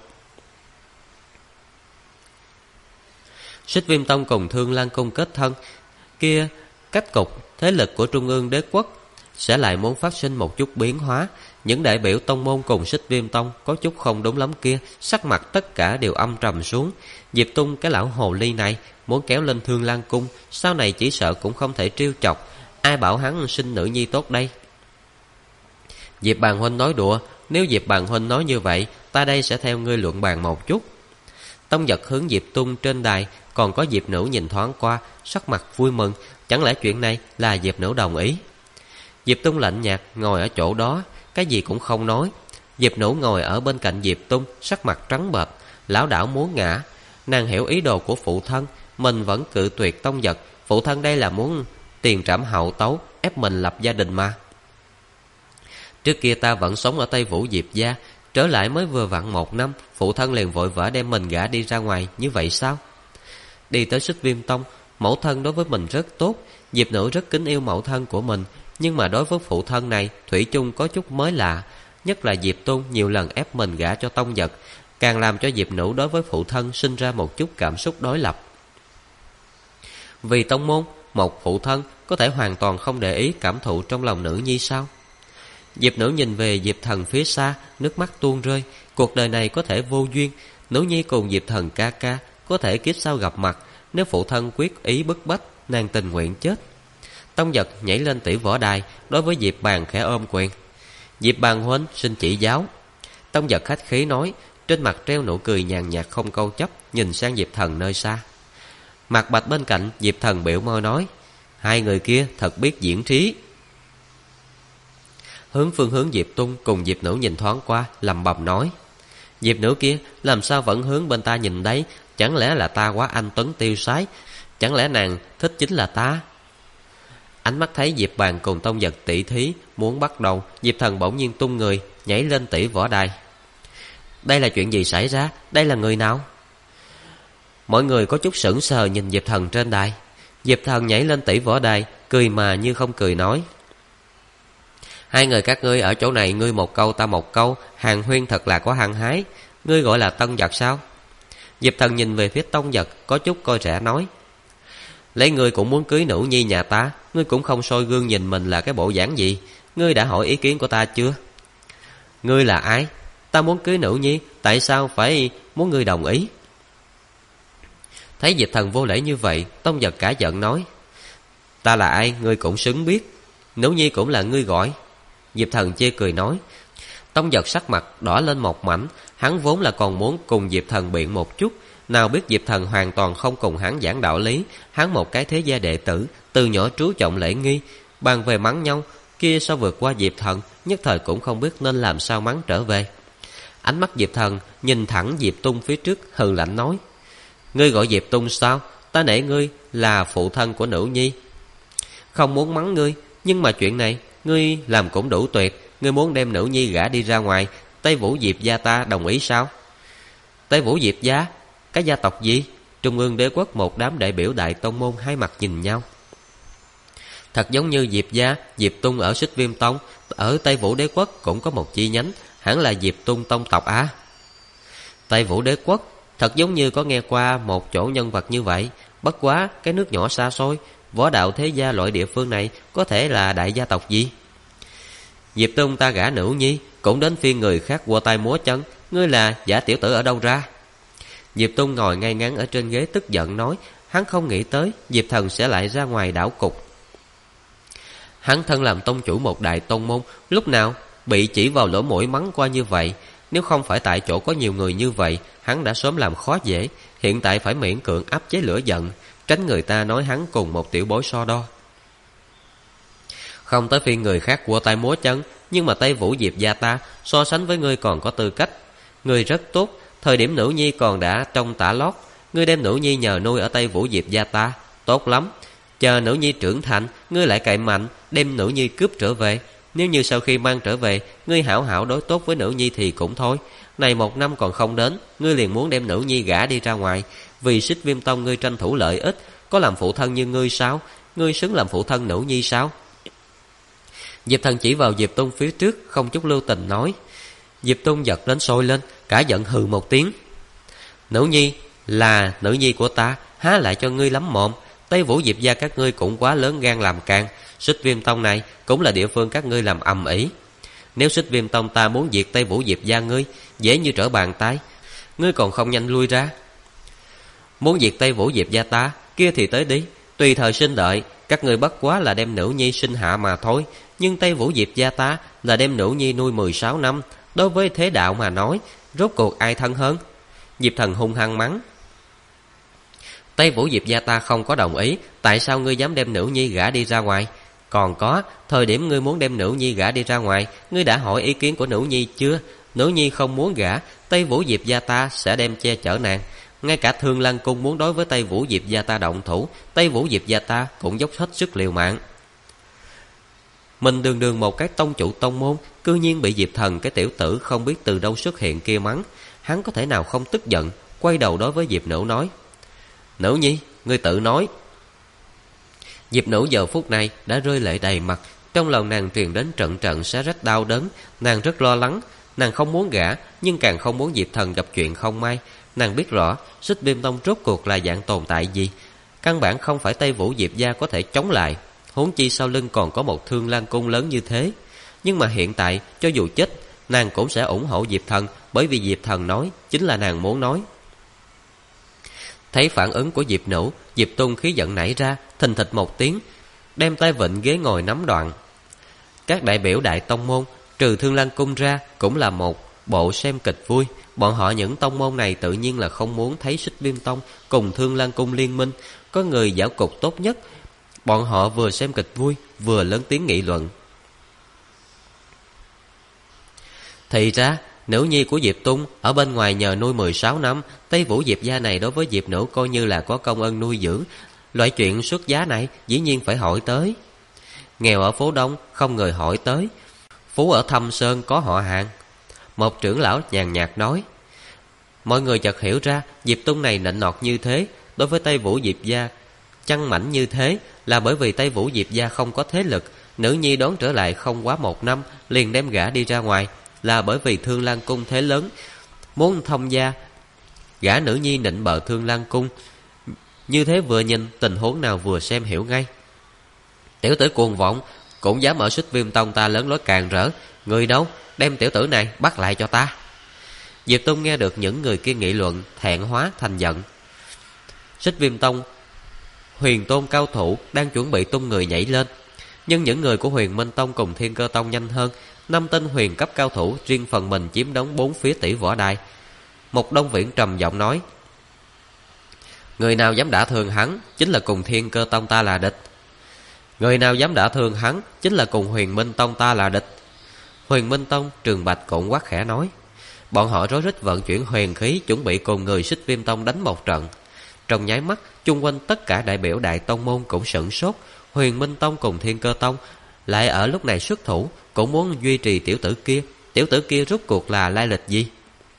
Xích Viêm Tông cùng Thương Lăng Cung kết thân kia, cách cục thế lực của Trung ương đế quốc sẽ lại muốn phát sinh một chút biến hóa. Những đại biểu tông môn cùng Xích Viêm Tông có chút không đúng lắm kia, sắc mặt tất cả đều âm trầm xuống. Diệp Tung cái lão hồ ly này muốn kéo lên Thương Lăng Cung, sau này chỉ sợ cũng không thể trêu chọc. Ai bảo hắn sinh nữ nhi tốt đây? Diệp Bàn huynh nói đùa, nếu Diệp Bàn huynh nói như vậy, ta đây sẽ theo ngươi luận bàn một chút. Tông Giật hướng Diệp Tung trên đài, còn có Diệp Nữ nhìn thoáng qua, sắc mặt vui mừng. Chẳng lẽ chuyện này là Diệp Nữ đồng ý? Diệp Tung lạnh nhạt ngồi ở chỗ đó, cái gì cũng không nói. Diệp Nữ ngồi ở bên cạnh Diệp Tung, sắc mặt trắng bệch, lảo đảo muốn ngã. Nàng hiểu ý đồ của phụ thân, mình vẫn cự tuyệt Tông Giật. Phụ thân đây là muốn tiền trảm hậu tấu, ép mình lập gia đình mà. Trước kia ta vẫn sống ở Tây Vũ Diệp gia, trở lại mới vừa vặn 1 năm, phụ thân liền vội vã đem mình gả đi ra ngoài, như vậy sao? Đi tới Xích Viêm Tông, mẫu thân đối với mình rất tốt. Diệp Nữ rất kính yêu mẫu thân của mình, nhưng mà đối với phụ thân này thủy chung có chút mới lạ. Nhất là Diệp Tôn nhiều lần ép mình gả cho Tông Giật, càng làm cho Diệp Nữ đối với phụ thân sinh ra một chút cảm xúc đối lập. Vì tông môn, một phụ thân có thể hoàn toàn không để ý cảm thụ trong lòng nữ nhi sao? Diệp Nữ nhìn về Diệp Thần phía xa, nước mắt tuôn rơi. Cuộc đời này có thể vô duyên, nữ nhi cùng Diệp Thần ca ca có thể kiếp sau gặp mặt. Nếu phụ thân quyết ý bức bách, nàng tình nguyện chết. Tông Giật nhảy lên tỷ võ đài, đối với Diệp Bàn khẽ ôm quyền. Diệp Bàn huynh xin chỉ giáo. Tông Giật khách khí nói, trên mặt treo nụ cười nhàn nhạt không câu chấp, nhìn sang Diệp Thần nơi xa. Mạc Bạch bên cạnh, Diệp Thần biểu môi nói, hai người kia thật biết diễn trí. Phương hướng Diệp Tung cùng Diệp Nữ nhìn thoáng qua, lẩm bẩm nói, Diệp Nữ kia làm sao vẫn hướng bên ta nhìn đấy? Chẳng lẽ là ta quá anh tuấn tiêu sái? Chẳng lẽ nàng thích chính là ta? Ánh mắt thấy Diệp Bàn cùng Tông Giật tỷ thí muốn bắt đầu, Diệp Thần bỗng nhiên tung người nhảy lên tỷ võ đài. Đây là chuyện gì xảy ra? Đây là người nào? Mọi người có chút sững sờ nhìn Diệp Thần trên đài. Diệp Thần nhảy lên tỷ võ đài, cười mà như không cười nói, hai người các ngươi ở chỗ này, ngươi một câu ta một câu, hàn huyên thật là có hăng hái. Ngươi gọi là Tông Giật sao? Diệp Thần nhìn về phía Tông Giật, có chút coi rẻ nói, lấy ngươi cũng muốn cưới nữ nhi nhà ta, ngươi cũng không soi gương nhìn mình là cái bộ dáng gì. Ngươi đã hỏi ý kiến của ta chưa? Ngươi là ai? Ta muốn cưới nữ nhi, tại sao phải muốn ngươi đồng ý? Thấy Diệp Thần vô lễ như vậy, Tông Giật cả giận nói: Ta là ai ngươi cũng xứng biết, Nữ nhi cũng là ngươi gọi. Diệp Thần chê cười nói. Tông Giật sắc mặt đỏ lên một mảnh. Hắn vốn là còn muốn cùng Diệp Thần biện một chút, nào biết Diệp Thần hoàn toàn không cùng hắn giảng đạo lý. Hắn một cái thế gia đệ tử, từ nhỏ trú trọng lễ nghi, bàn về mắng nhau, kia sao vượt qua Diệp Thần, nhất thời cũng không biết nên làm sao mắng trở về. Ánh mắt Diệp Thần nhìn thẳng Diệp Tung phía trước, hừ lạnh nói: Ngươi gọi Diệp Tung sao? Ta nể ngươi là phụ thân của nữ nhi, không muốn mắng ngươi, nhưng mà chuyện này ngươi làm cũng đủ tuyệt. Ngươi muốn đem nữ nhi gả đi ra ngoài, Tây Vũ Diệp gia ta đồng ý sao? Tây Vũ Diệp gia? Cái gia tộc gì? Trung ương đế quốc một đám đại biểu đại tông môn hai mặt nhìn nhau. Thật giống như Diệp gia, Diệp Tung ở Xích Viêm Tông, ở Tây Vũ đế quốc cũng có một chi nhánh, hẳn là Diệp Tung tông tộc à? Tây Vũ đế quốc, thật giống như có nghe qua một chỗ nhân vật như vậy. Bất quá cái nước nhỏ xa xôi, võ đạo thế gia loại địa phương này có thể là đại gia tộc gì? Diệp Tung ta gả nữ nhi, cũng đến phiên người khác quơ tay múa chân. Ngươi là giả tiểu tử ở đâu ra? Diệp Tung ngồi ngay ngắn ở trên ghế tức giận nói. Hắn không nghĩ tới Diệp Thần sẽ lại ra ngoài đảo cục. Hắn thân làm tông chủ một đại tông môn, lúc nào bị chỉ vào lỗ mũi mắng qua như vậy. Nếu không phải tại chỗ có nhiều người như vậy, hắn đã sớm làm khó dễ. Hiện tại phải miễn cưỡng áp chế lửa giận, tránh người ta nói hắn cùng một tiểu bối so đo. Không tới phiên người khác quơ tay múa chân, nhưng mà Tây Vũ Diệp gia ta so sánh với ngươi còn có tư cách. Ngươi rất tốt, thời điểm nữ nhi còn đã trong tả lót, ngươi đem nữ nhi nhờ nuôi ở Tây Vũ Diệp gia ta, tốt lắm. Chờ nữ nhi trưởng thành, ngươi lại cậy mạnh đem nữ nhi cướp trở về. Nếu như sau khi mang trở về, ngươi hảo hảo đối tốt với nữ nhi thì cũng thôi. Này 1 năm còn không đến, ngươi liền muốn đem nữ nhi gả đi ra ngoài. Vì Xích Viêm Tông ngươi tranh thủ lợi ích, có làm phụ thân như ngươi sao? Ngươi xứng làm phụ thân nữ nhi sao? Diệp Thần chỉ vào Diệp Tung phía trước, không chút lưu tình nói. Diệp Tung giật đến sôi lên, cả giận hừ một tiếng. Nữ nhi là nữ nhi của ta, há lại cho ngươi lắm mồm. Tây Vũ Diệp gia các ngươi cũng quá lớn gan làm càng. Xích Viêm Tông này cũng là địa phương các ngươi làm ầm ĩ. Nếu Xích Viêm Tông ta muốn diệt Tây Vũ Diệp gia ngươi, dễ như trở bàn tay. Ngươi còn không nhanh lui ra. Muốn diệt Tây Vũ Diệp gia ta, kia thì tới đi, tùy thời sinh đợi. Các ngươi bất quá là đem nữ nhi sinh hạ mà thôi. Nhưng Tây Vũ Diệp gia ta là đem nữ nhi nuôi 16 năm. Đối với thế đạo mà nói, rốt cuộc ai thân hơn? Diệp Thần hung hăng mắng. Tây Vũ Diệp gia ta không có đồng ý, tại sao ngươi dám đem nữ nhi gả đi ra ngoài? Còn có, thời điểm ngươi muốn đem nữ nhi gả đi ra ngoài, ngươi đã hỏi ý kiến của nữ nhi chưa? Nữ nhi không muốn gả, Tây Vũ Diệp gia ta sẽ đem che chở nàng. Ngay cả Thương Lăng Cung muốn đối với Tây Vũ Diệp gia ta động thủ, Tây Vũ Diệp gia ta cũng dốc hết sức liều mạng. Mình đường đường một cái tông chủ tông môn, cư nhiên bị Diệp Thần cái tiểu tử không biết từ đâu xuất hiện kia mắng. Hắn có thể nào không tức giận, quay đầu đối với Diệp Nữ nói. Nữ nhi, ngươi tự nói. Diệp Nữ giờ phút này đã rơi lệ đầy mặt. Trong lòng nàng truyền đến trận trận xé rách đau đớn. Nàng rất lo lắng. Nàng không muốn gả, nhưng càng không muốn Diệp Thần gặp chuyện không may. Nàng biết rõ Xích Viêm Tông rốt cuộc là dạng tồn tại gì. Căn bản không phải Tây Vũ Diệp gia có thể chống lại. Huống chi sau lưng còn có một Thương Lan Cung lớn như thế. Nhưng mà hiện tại cho dù chết, nàng cũng sẽ ủng hộ Diệp Thần, bởi vì Diệp Thần nói chính là nàng muốn nói. Thấy phản ứng của Diệp Nữ, Diệp Tung khí giận nảy ra, thình thịch một tiếng, đem tay vịn ghế ngồi nắm đoạn. Các đại biểu đại tông môn trừ Thương Lan Cung ra cũng là một bộ xem kịch vui. Bọn họ những tông môn này tự nhiên là không muốn thấy Xích Viêm Tông cùng Thương Lan Cung liên minh. Có người giảo cục tốt nhất. Bọn họ vừa xem kịch vui, vừa lớn tiếng nghị luận. Thì ra nữ nhi của Diệp Tung ở bên ngoài nhờ nuôi 16 năm. Tây Vũ Diệp gia này đối với Diệp Nữ coi như là có công ân nuôi dưỡng. Loại chuyện xuất giá này dĩ nhiên phải hỏi tới. Nghèo ở phố Đông không người hỏi tới, phú ở Thâm Sơn có họ hàng. Một trưởng lão nhàn nhạt nói. Mọi người chợt hiểu ra Diệp Tung này nịnh nọt như thế đối với Tây Vũ Diệp gia chăn mảnh như thế là bởi vì Tây Vũ Diệp gia không có thế lực. Nữ nhi đón trở lại không quá 1 năm liền đem gả đi ra ngoài là bởi vì Thương Lan Cung thế lớn, muốn thông gia. Gả nữ nhi nịnh bợ Thương Lan Cung, như thế vừa nhìn tình huống nào vừa xem hiểu ngay. Tiểu tử cuồng vọng cũng dám ở Xích Viêm Tông ta lớn lối càn rỡ. Người đâu, đem tiểu tử này bắt lại cho ta. Diệp Tung nghe được những người kia nghị luận, thẹn hóa thành giận. Xích Viêm Tông Huyền Tôn cao thủ đang chuẩn bị tung người nhảy lên, nhưng những người của Huyền Minh Tông cùng Thiên Cơ Tông nhanh hơn. 5 tên huyền cấp cao thủ riêng phần mình chiếm đóng 4 phía tỷ võ đài. Một Đông Viễn trầm giọng nói: người nào dám đả thương hắn chính là cùng Thiên Cơ Tông ta là địch. Người nào dám đả thương hắn chính là cùng Huyền Minh Tông ta là địch. Huyền Minh Tông Trường Bạch cũng quát khẽ nói. Bọn họ rối rít vận chuyển huyền khí, chuẩn bị cùng người Xích Viêm Tông đánh một trận. Trong nháy mắt, chung quanh tất cả đại biểu đại tông môn cũng sửng sốt. Huyền Minh Tông cùng Thiên Cơ Tông lại ở lúc này xuất thủ, cũng muốn duy trì tiểu tử kia. Tiểu tử kia rốt cuộc là lai lịch gì?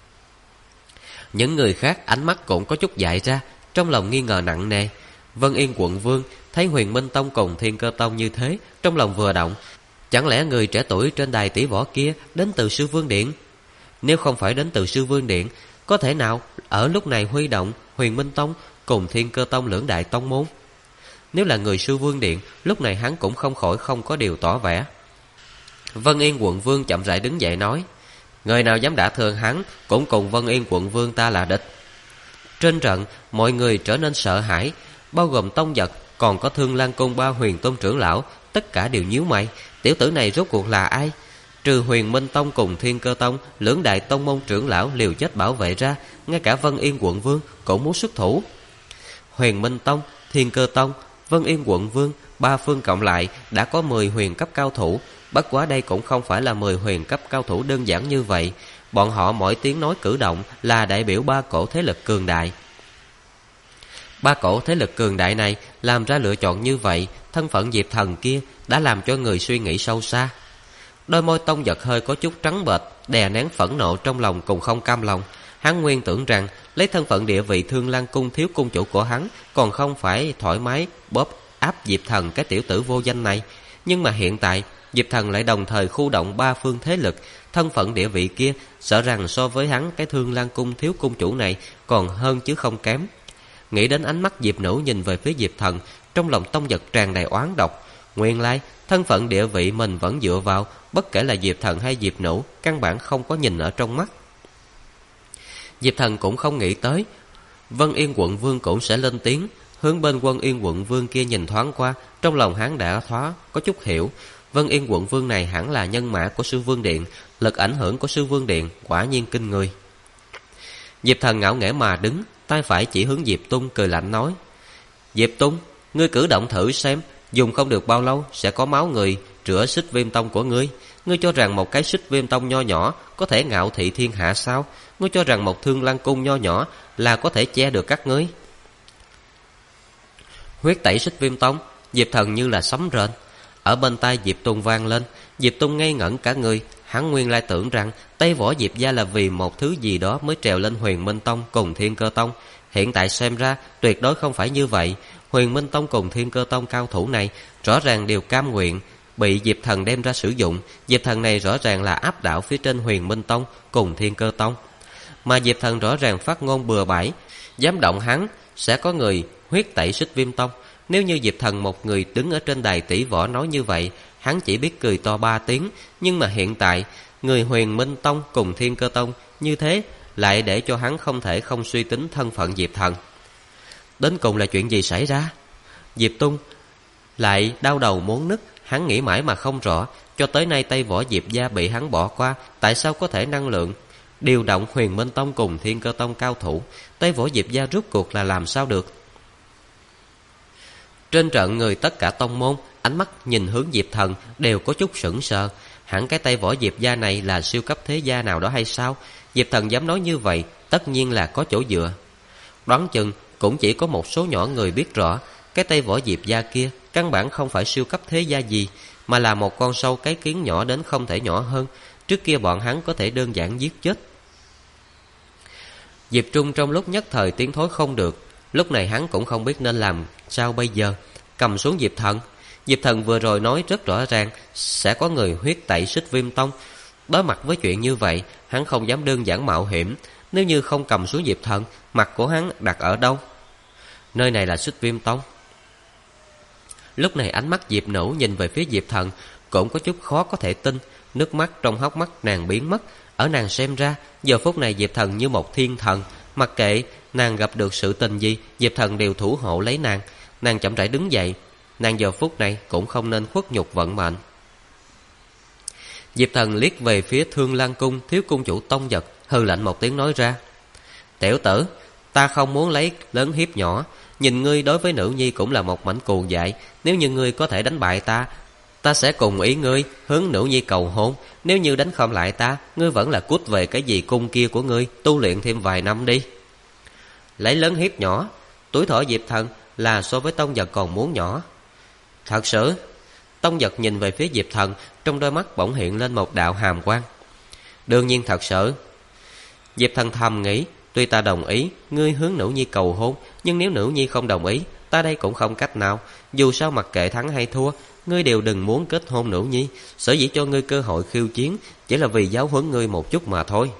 Những người khác ánh mắt cũng có chút dại ra, trong lòng nghi ngờ nặng nề. Vân Yên quận vương thấy Huyền Minh Tông cùng Thiên Cơ Tông như thế, trong lòng vừa động. Chẳng lẽ người trẻ tuổi trên đài tỷ võ kia đến từ Sư Vương Điện? Nếu không phải đến từ Sư Vương Điện, có thể nào ở lúc này huy động Huyền Minh Tông cùng Thiên Cơ Tông lưỡng đại tông môn? Nếu là người Sư Vương Điện, lúc này hắn cũng không khỏi không có điều tỏ vẻ. Vân Yên quận vương chậm rãi đứng dậy nói: người nào dám đả thương hắn cũng cùng Vân Yên quận vương ta là địch. Trên trận, mọi người trở nên sợ hãi, bao gồm Tông Giật, còn có Thương Lan Cung 3 Huyền Tôn trưởng lão, tất cả đều nhíu mày. Tiểu tử này rốt cuộc là ai? Trừ Huyền Minh Tông cùng Thiên Cơ Tông lưỡng đại tông môn trưởng lão liều chết bảo vệ ra, ngay cả Vân Yên quận vương cũng muốn xuất thủ. Huyền Minh Tông, Thiên Cơ Tông, Vân Yên quận vương, 3 phương cộng lại đã có 10 huyền cấp cao thủ. Bất quá đây cũng không phải là 10 huyền cấp cao thủ đơn giản như vậy. Bọn họ mỗi tiếng nói cử động là đại biểu 3 cổ thế lực cường đại. 3 cổ thế lực cường đại này làm ra lựa chọn như vậy, thân phận Diệp Thần kia đã làm cho người suy nghĩ sâu xa. Đôi môi Tông Giật hơi có chút trắng bệch, đè nén phẫn nộ trong lòng cùng không cam lòng. Hắn nguyên tưởng rằng lấy thân phận địa vị Thương Lan Cung thiếu cung chủ của hắn, còn không phải thoải mái bóp áp Diệp Thần cái tiểu tử vô danh này. Nhưng mà hiện tại Diệp Thần lại đồng thời khu động 3 phương thế lực, thân phận địa vị kia sợ rằng so với hắn cái Thương Lan Cung thiếu cung chủ này còn hơn chứ không kém. Nghĩ đến ánh mắt Diệp Nữ nhìn về phía Diệp Thần, trong lòng Tông Giật tràn đầy oán độc. Nguyên lai thân phận địa vị mình vẫn dựa vào, bất kể là Diệp Thần hay Diệp Nữ, căn bản không có nhìn ở trong mắt. Diệp Thần cũng không nghĩ tới Vân Yên quận vương cũng sẽ lên tiếng. Hướng bên Vân Yên quận vương kia nhìn thoáng qua, trong lòng hắn đã có chút hiểu. Vân Yên quận vương này hẳn là nhân mã của Sư Vương Điện, lực ảnh hưởng của Sư Vương Điện quả nhiên kinh người. Diệp Thần ngạo nghễ mà đứng, tay phải chỉ hướng Diệp Tung, cười lạnh nói: Diệp Tung, ngươi cử động thử xem, dùng không được bao lâu sẽ có máu người rửa Xích Viêm Tông của ngươi. Ngươi cho rằng một cái Xích Viêm Tông nho nhỏ có thể ngạo thị thiên hạ sao? Ngươi cho rằng một Thương Lan Cung nho nhỏ là có thể che được các ngươi? Huyết tẩy Xích Viêm Tông. Diệp Thần như là sấm rền ở bên tai Diệp Tung vang lên. Diệp Tung ngây ngẩn cả người. Hắn nguyên lai tưởng rằng Tây Võ Diệp gia là vì một thứ gì đó mới trèo lên Huyền Minh Tông cùng Thiên Cơ Tông. Hiện tại xem ra tuyệt đối không phải như vậy. Huyền Minh Tông cùng Thiên Cơ Tông cao thủ này rõ ràng đều cam nguyện bị Diệp Thần đem ra sử dụng. Diệp Thần này rõ ràng là áp đảo phía trên Huyền Minh Tông cùng Thiên Cơ Tông. Mà Diệp Thần rõ ràng phát ngôn bừa bãi, dám động hắn sẽ có người huyết tẩy Xích Viêm Tông. Nếu như Diệp Thần một người đứng ở trên đài tỷ võ nói như vậy, hắn chỉ biết cười to 3 tiếng. Nhưng mà hiện tại người Huyền Minh Tông cùng Thiên Cơ Tông như thế lại để cho hắn không thể không suy tính thân phận Diệp Thần. Đến cùng là chuyện gì xảy ra? Diệp Tung lại đau đầu muốn nứt. Hắn nghĩ mãi mà không rõ, cho tới nay Tây Võ Diệp gia bị hắn bỏ qua, tại sao có thể năng lượng điều động Huyền Minh Tông cùng Thiên Cơ Tông cao thủ? Tây Võ Diệp gia rốt cuộc là làm sao được? Trên trận người tất cả tông môn ánh mắt nhìn hướng Diệp Thần đều có chút sững sờ. Hẳn cái Tây Võ Diệp gia này là siêu cấp thế gia nào đó hay sao? Diệp Thần dám nói như vậy, tất nhiên là có chỗ dựa. Đoán chừng cũng chỉ có một số nhỏ người biết rõ, cái Tây Võ Diệp gia kia căn bản không phải siêu cấp thế gia gì, mà là một con sâu cái kiến nhỏ đến không thể nhỏ hơn. Trước kia bọn hắn có thể đơn giản giết chết. Diệp Trung trong lúc nhất thời tiến thối không được. Lúc này hắn cũng không biết nên làm sao bây giờ. Cầm xuống Diệp Thần. Diệp Thần vừa rồi nói rất rõ ràng sẽ có người huyết tẩy Xích Viêm Tông. Đối mặt với chuyện như vậy, hắn không dám đơn giản mạo hiểm. Nếu như không cầm xuống Diệp Thần, mặt của hắn đặt ở đâu? Nơi này là Xích Viêm Tông. Lúc này ánh mắt Diệp Nữ nhìn về phía Diệp Thần cũng có chút khó có thể tin. Nước mắt trong hốc mắt nàng biến mất. Ở nàng xem ra, giờ phút này Diệp Thần như một thiên thần, mặc kệ nàng gặp được sự tình gì, Diệp Thần đều thủ hộ lấy nàng. Nàng chậm rãi đứng dậy, nàng giờ phút này cũng không nên khuất nhục vận mệnh. Diệp Thần liếc về phía Thương Lan Cung thiếu cung chủ Tông Giật, hừ lạnh một tiếng nói ra: Tiểu tử, ta không muốn lấy lớn hiếp nhỏ. Nhìn ngươi đối với nữ nhi cũng là một mảnh cuồng dại. Nếu như ngươi có thể đánh bại ta, ta sẽ cùng ý ngươi hướng nữ nhi cầu hôn. Nếu như đánh không lại ta, ngươi vẫn là cút về cái gì cung kia của ngươi, tu luyện thêm vài năm đi. Lấy lớn hiếp nhỏ, tuổi thọ Diệp Thần là so với Tông Giật còn muốn nhỏ. Thật sự? Tông Giật nhìn về phía Diệp Thần, trong đôi mắt bỗng hiện lên một đạo hàm quang. Đương nhiên thật sự. Diệp Thần thầm nghĩ, tuy ta đồng ý ngươi hướng nữ nhi cầu hôn, nhưng nếu nữ nhi không đồng ý, ta đây cũng không cách nào. Dù sao mặc kệ thắng hay thua, ngươi đều đừng muốn kết hôn nữ nhi. Sở dĩ cho ngươi cơ hội khiêu chiến chỉ là vì giáo huấn ngươi một chút mà thôi.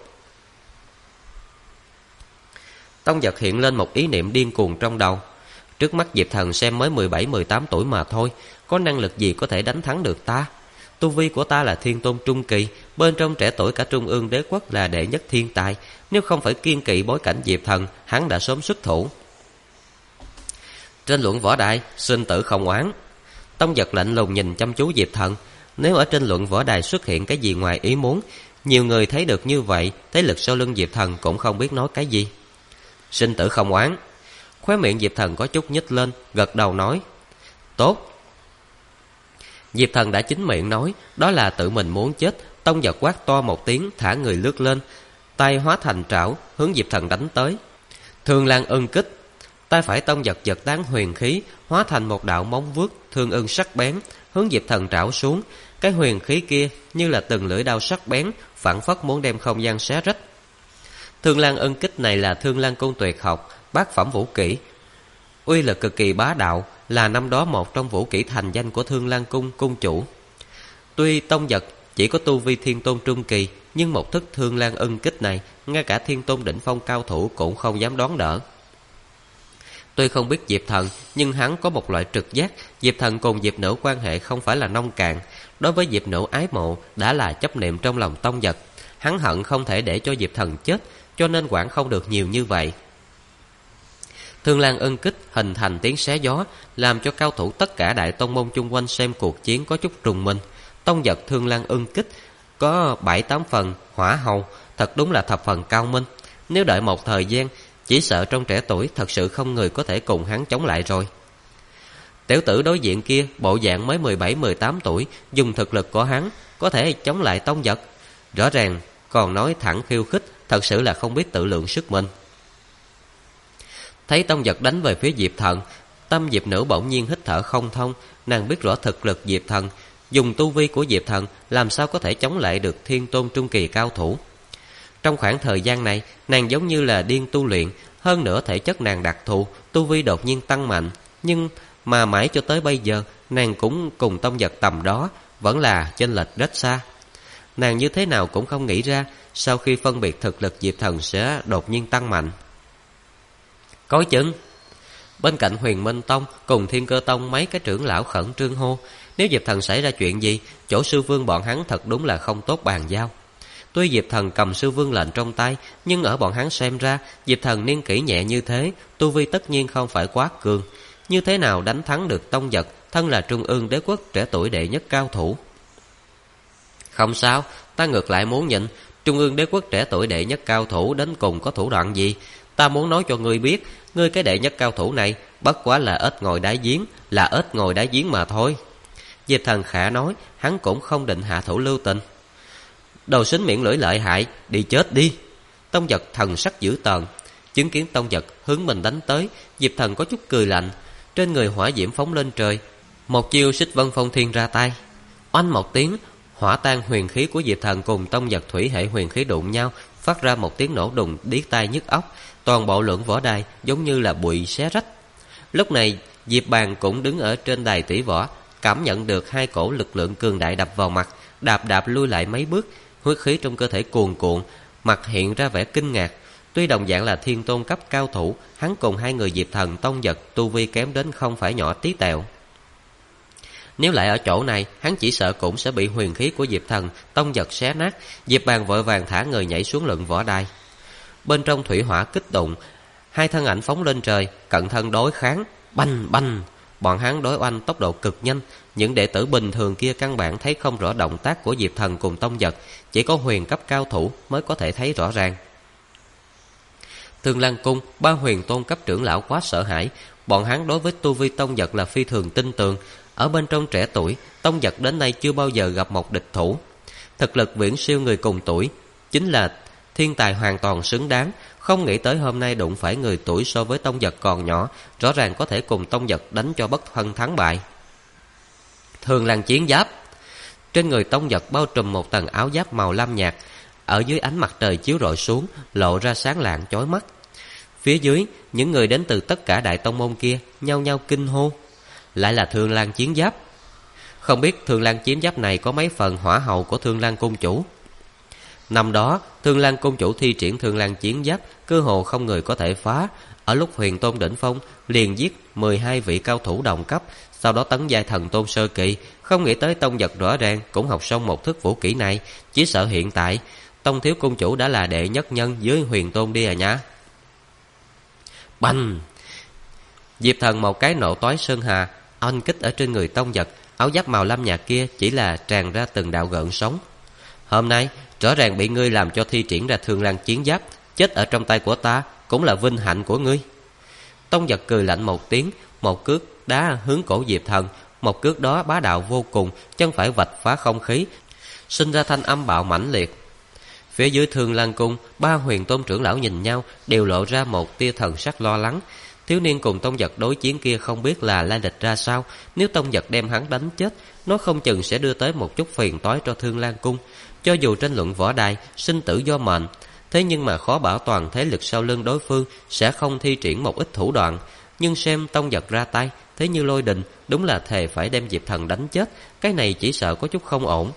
Tông Giật hiện lên một ý niệm điên cuồng trong đầu. Trước mắt Diệp Thần xem mới 17-18 tuổi mà thôi, có năng lực gì có thể đánh thắng được ta? Tu vi của ta là thiên tôn trung kỳ, bên trong trẻ tuổi cả Trung ương đế quốc là đệ nhất thiên tài. Nếu không phải kiên kỵ bối cảnh Diệp Thần, hắn đã sớm xuất thủ. Trên luận võ đài, sinh tử không oán. Tông Giật lạnh lùng nhìn chăm chú Diệp Thần. Nếu ở trên luận võ đài xuất hiện cái gì ngoài ý muốn, nhiều người thấy được như vậy, thế lực sau lưng Diệp Thần cũng không biết nói cái gì. Sinh tử không oán. Khóe miệng Diệp Thần có chút nhếch lên, gật đầu nói: Tốt. Diệp Thần đã chính miệng nói, đó là tự mình muốn chết. Tông Giật quát to một tiếng, thả người lướt lên, tay hóa thành trảo, hướng Diệp Thần đánh tới. Thương Lan ưng kích. Tay phải Tông Giật giật tán huyền khí, hóa thành một đạo móng vuốt thương ưng sắc bén, hướng Diệp Thần trảo xuống. Cái huyền khí kia như là từng lưỡi đao sắc bén, phảng phất muốn đem không gian xé rách. Thương Lan ưng kích này là Thương Lan Cung tuyệt học, bát phẩm vũ kỹ, uy lực cực kỳ bá đạo, là năm đó một trong vũ kỹ thành danh của Thương Lan Cung cung chủ. Tuy Tông Giật chỉ có tu vi thiên tôn trung kỳ, nhưng một thức Thương Lan ưng kích này, ngay cả thiên tôn đỉnh phong cao thủ cũng không dám đón đỡ. Tuy không biết Diệp Thần, nhưng hắn có một loại trực giác, Diệp Thần cùng Diệp Nữ quan hệ không phải là nông cạn. Đối với Diệp Nữ ái mộ đã là chấp niệm trong lòng Tông Giật. Hắn hận không thể để cho Diệp Thần chết, cho nên quản không được nhiều như vậy. Thương Lan ưng kích hình thành tiếng xé gió, làm cho cao thủ tất cả đại tông môn chung quanh xem cuộc chiến có chút rùng mình. Tông Giật Thương Lan ưng kích có 7-8 phần hỏa hầu, thật đúng là thập phần cao minh. Nếu đợi một thời gian, chỉ sợ trong trẻ tuổi thật sự không người có thể cùng hắn chống lại rồi. Tiểu tử đối diện kia bộ dạng mới 17-18 tuổi, dùng thực lực của hắn có thể chống lại Tông Giật, rõ ràng còn nói thẳng khiêu khích, thật sự là không biết tự lượng sức mình. Thấy Tông Giật đánh về phía Diệp Thần, tâm Diệp Nữ bỗng nhiên hít thở không thông. Nàng biết rõ thực lực Diệp Thần, dùng tu vi của Diệp Thần làm sao có thể chống lại được thiên tôn trung kỳ cao thủ. Trong khoảng thời gian này, nàng giống như là điên tu luyện, hơn nữa thể chất nàng đặc thù, tu vi đột nhiên tăng mạnh. Nhưng mà mãi cho tới bây giờ, nàng cũng cùng Tông Giật tầm đó, vẫn là chênh lệch rất xa. Nàng như thế nào cũng không nghĩ ra, sau khi phân biệt thực lực Diệp Thần sẽ đột nhiên tăng mạnh. Coi chừng! Bên cạnh Huyền Minh Tông cùng Thiên Cơ Tông mấy cái trưởng lão khẩn trương hô. Nếu Diệp Thần xảy ra chuyện gì, chỗ sư vương bọn hắn thật đúng là không tốt bàn giao. Tuy Diệp Thần cầm sư vương lệnh trong tay, nhưng ở bọn hắn xem ra, Diệp Thần niên kỷ nhẹ như thế, tu vi tất nhiên không phải quá cường. Như thế nào đánh thắng được Tông Giật, thân là Trung ương đế quốc trẻ tuổi đệ nhất cao thủ? Không sao, ta ngược lại muốn nhìn Trung ương đế quốc trẻ tuổi đệ nhất cao thủ đến cùng có thủ đoạn gì. Ta muốn nói cho ngươi biết, ngươi cái đệ nhất cao thủ này bất quá là ếch ngồi đáy giếng, là ếch ngồi đáy giếng mà thôi. Diệp Thần khẽ nói, hắn cũng không định hạ thủ lưu tình. Đầu xính miệng lưỡi lợi hại, đi chết đi! Tông Giật thần sắc dữ tợn, chứng kiến Tông Giật hướng mình đánh tới, Diệp Thần có chút cười lạnh, trên người hỏa diễm phóng lên trời, một chiêu Xích Vân Phong Thiên ra tay. Oanh một tiếng, hỏa tan huyền khí của Diệp Thần cùng Tông Giật thủy hệ huyền khí đụng nhau, phát ra một tiếng nổ đùng điếc tai nhức óc. Toàn bộ luận võ đài giống như là bụi xé rách. Lúc này Diệp Bàn cũng đứng ở trên đài tỷ võ, cảm nhận được hai cổ lực lượng cường đại đập vào mặt, đạp lui lại mấy bước, huyết khí trong cơ thể cuồn cuộn, mặt hiện ra vẻ kinh ngạc. Tuy đồng dạng là thiên tôn cấp cao thủ, hắn cùng hai người Diệp Thần Tông Giật tu vi kém đến không phải nhỏ tí tẹo. Nếu lại ở chỗ này, hắn chỉ sợ cũng sẽ bị huyền khí của Diệp Thần Tông Giật xé nát. Diệp Bàn vội vàng thả người nhảy xuống luận võ đài. Bên trong thủy hỏa kích động, Hai thân ảnh phóng lên trời, cận thân đối kháng. Bành bành, bọn hắn đối oanh tốc độ cực nhanh. Những đệ tử bình thường kia căn bản thấy không rõ động tác của Diệp Thần cùng Tông Giật, chỉ có huyền cấp cao thủ mới có thể thấy rõ ràng. Thương Lan Cung, ba huyền tôn cấp trưởng lão quá sợ hãi. Bọn hắn đối với tu vi Tông Giật là phi thường tin tưởng. Ở bên trong trẻ tuổi, Tông Giật đến nay chưa bao giờ gặp một địch thủ. Thực lực viễn siêu người cùng tuổi, chính là thiên tài hoàn toàn xứng đáng. Không nghĩ tới hôm nay đụng phải người tuổi so với Tông Giật còn nhỏ, rõ ràng có thể cùng Tông Giật đánh cho bất phân thắng bại. Thương Lan chiến giáp. Trên người Tông Giật bao trùm một tầng áo giáp màu lam nhạt, ở dưới ánh mặt trời chiếu rọi xuống, lộ ra sáng lạng chói mắt. Phía dưới, những người đến từ tất cả đại tông môn kia nhao nhao kinh hô, lại là Thương Lan chiến giáp. Không biết Thương Lan chiến giáp này có mấy phần hỏa hậu của Thương Lan cung chủ. Năm đó, Thương Lan cung chủ thi triển Thương Lan chiến giáp, cơ hồ không người có thể phá. Ở lúc huyền tôn đỉnh phong, liền giết 12 vị cao thủ đồng cấp, sau đó tấn giai thần tôn sơ kỳ. Không nghĩ tới Tông Giật rõ ràng cũng học xong một thức vũ kỹ này, chỉ sợ hiện tại Tông thiếu cung chủ đã là đệ nhất nhân dưới huyền tôn đi à nhá. Bành! Diệp Thần một cái nộ toái sơn hà, oanh kích ở trên người Tông Giật. Áo giáp màu lam nhạt kia chỉ là tràn ra từng đạo gợn sóng. Hôm nay rõ ràng bị ngươi làm cho thi triển ra Thương Lan chiến giáp, chết ở trong tay của ta cũng là vinh hạnh của ngươi. Tông Giật cười lạnh một tiếng, một cước đá hướng cổ Diệp Thần. Một cước đó bá đạo vô cùng, chân phải vạch phá không khí, sinh ra thanh âm bạo mãnh liệt. Phía dưới Thương Lan cung, ba huyền tôn trưởng lão nhìn nhau, đều lộ ra một tia thần sắc lo lắng. Thiếu niên cùng Tông Giật đối chiến kia không biết là lai lịch ra sao. Nếu Tông Giật đem hắn đánh chết, nó không chừng sẽ đưa tới một chút phiền toái cho Thương Lan cung. Cho dù tranh luận võ đài, sinh tử do mệnh, thế nhưng mà khó bảo toàn thế lực sau lưng đối phương sẽ không thi triển một ít thủ đoạn. Nhưng xem Tông Giật ra tay thế như lôi đình, đúng là thề phải đem Diệp Thần đánh chết. Cái này chỉ sợ có chút không ổn.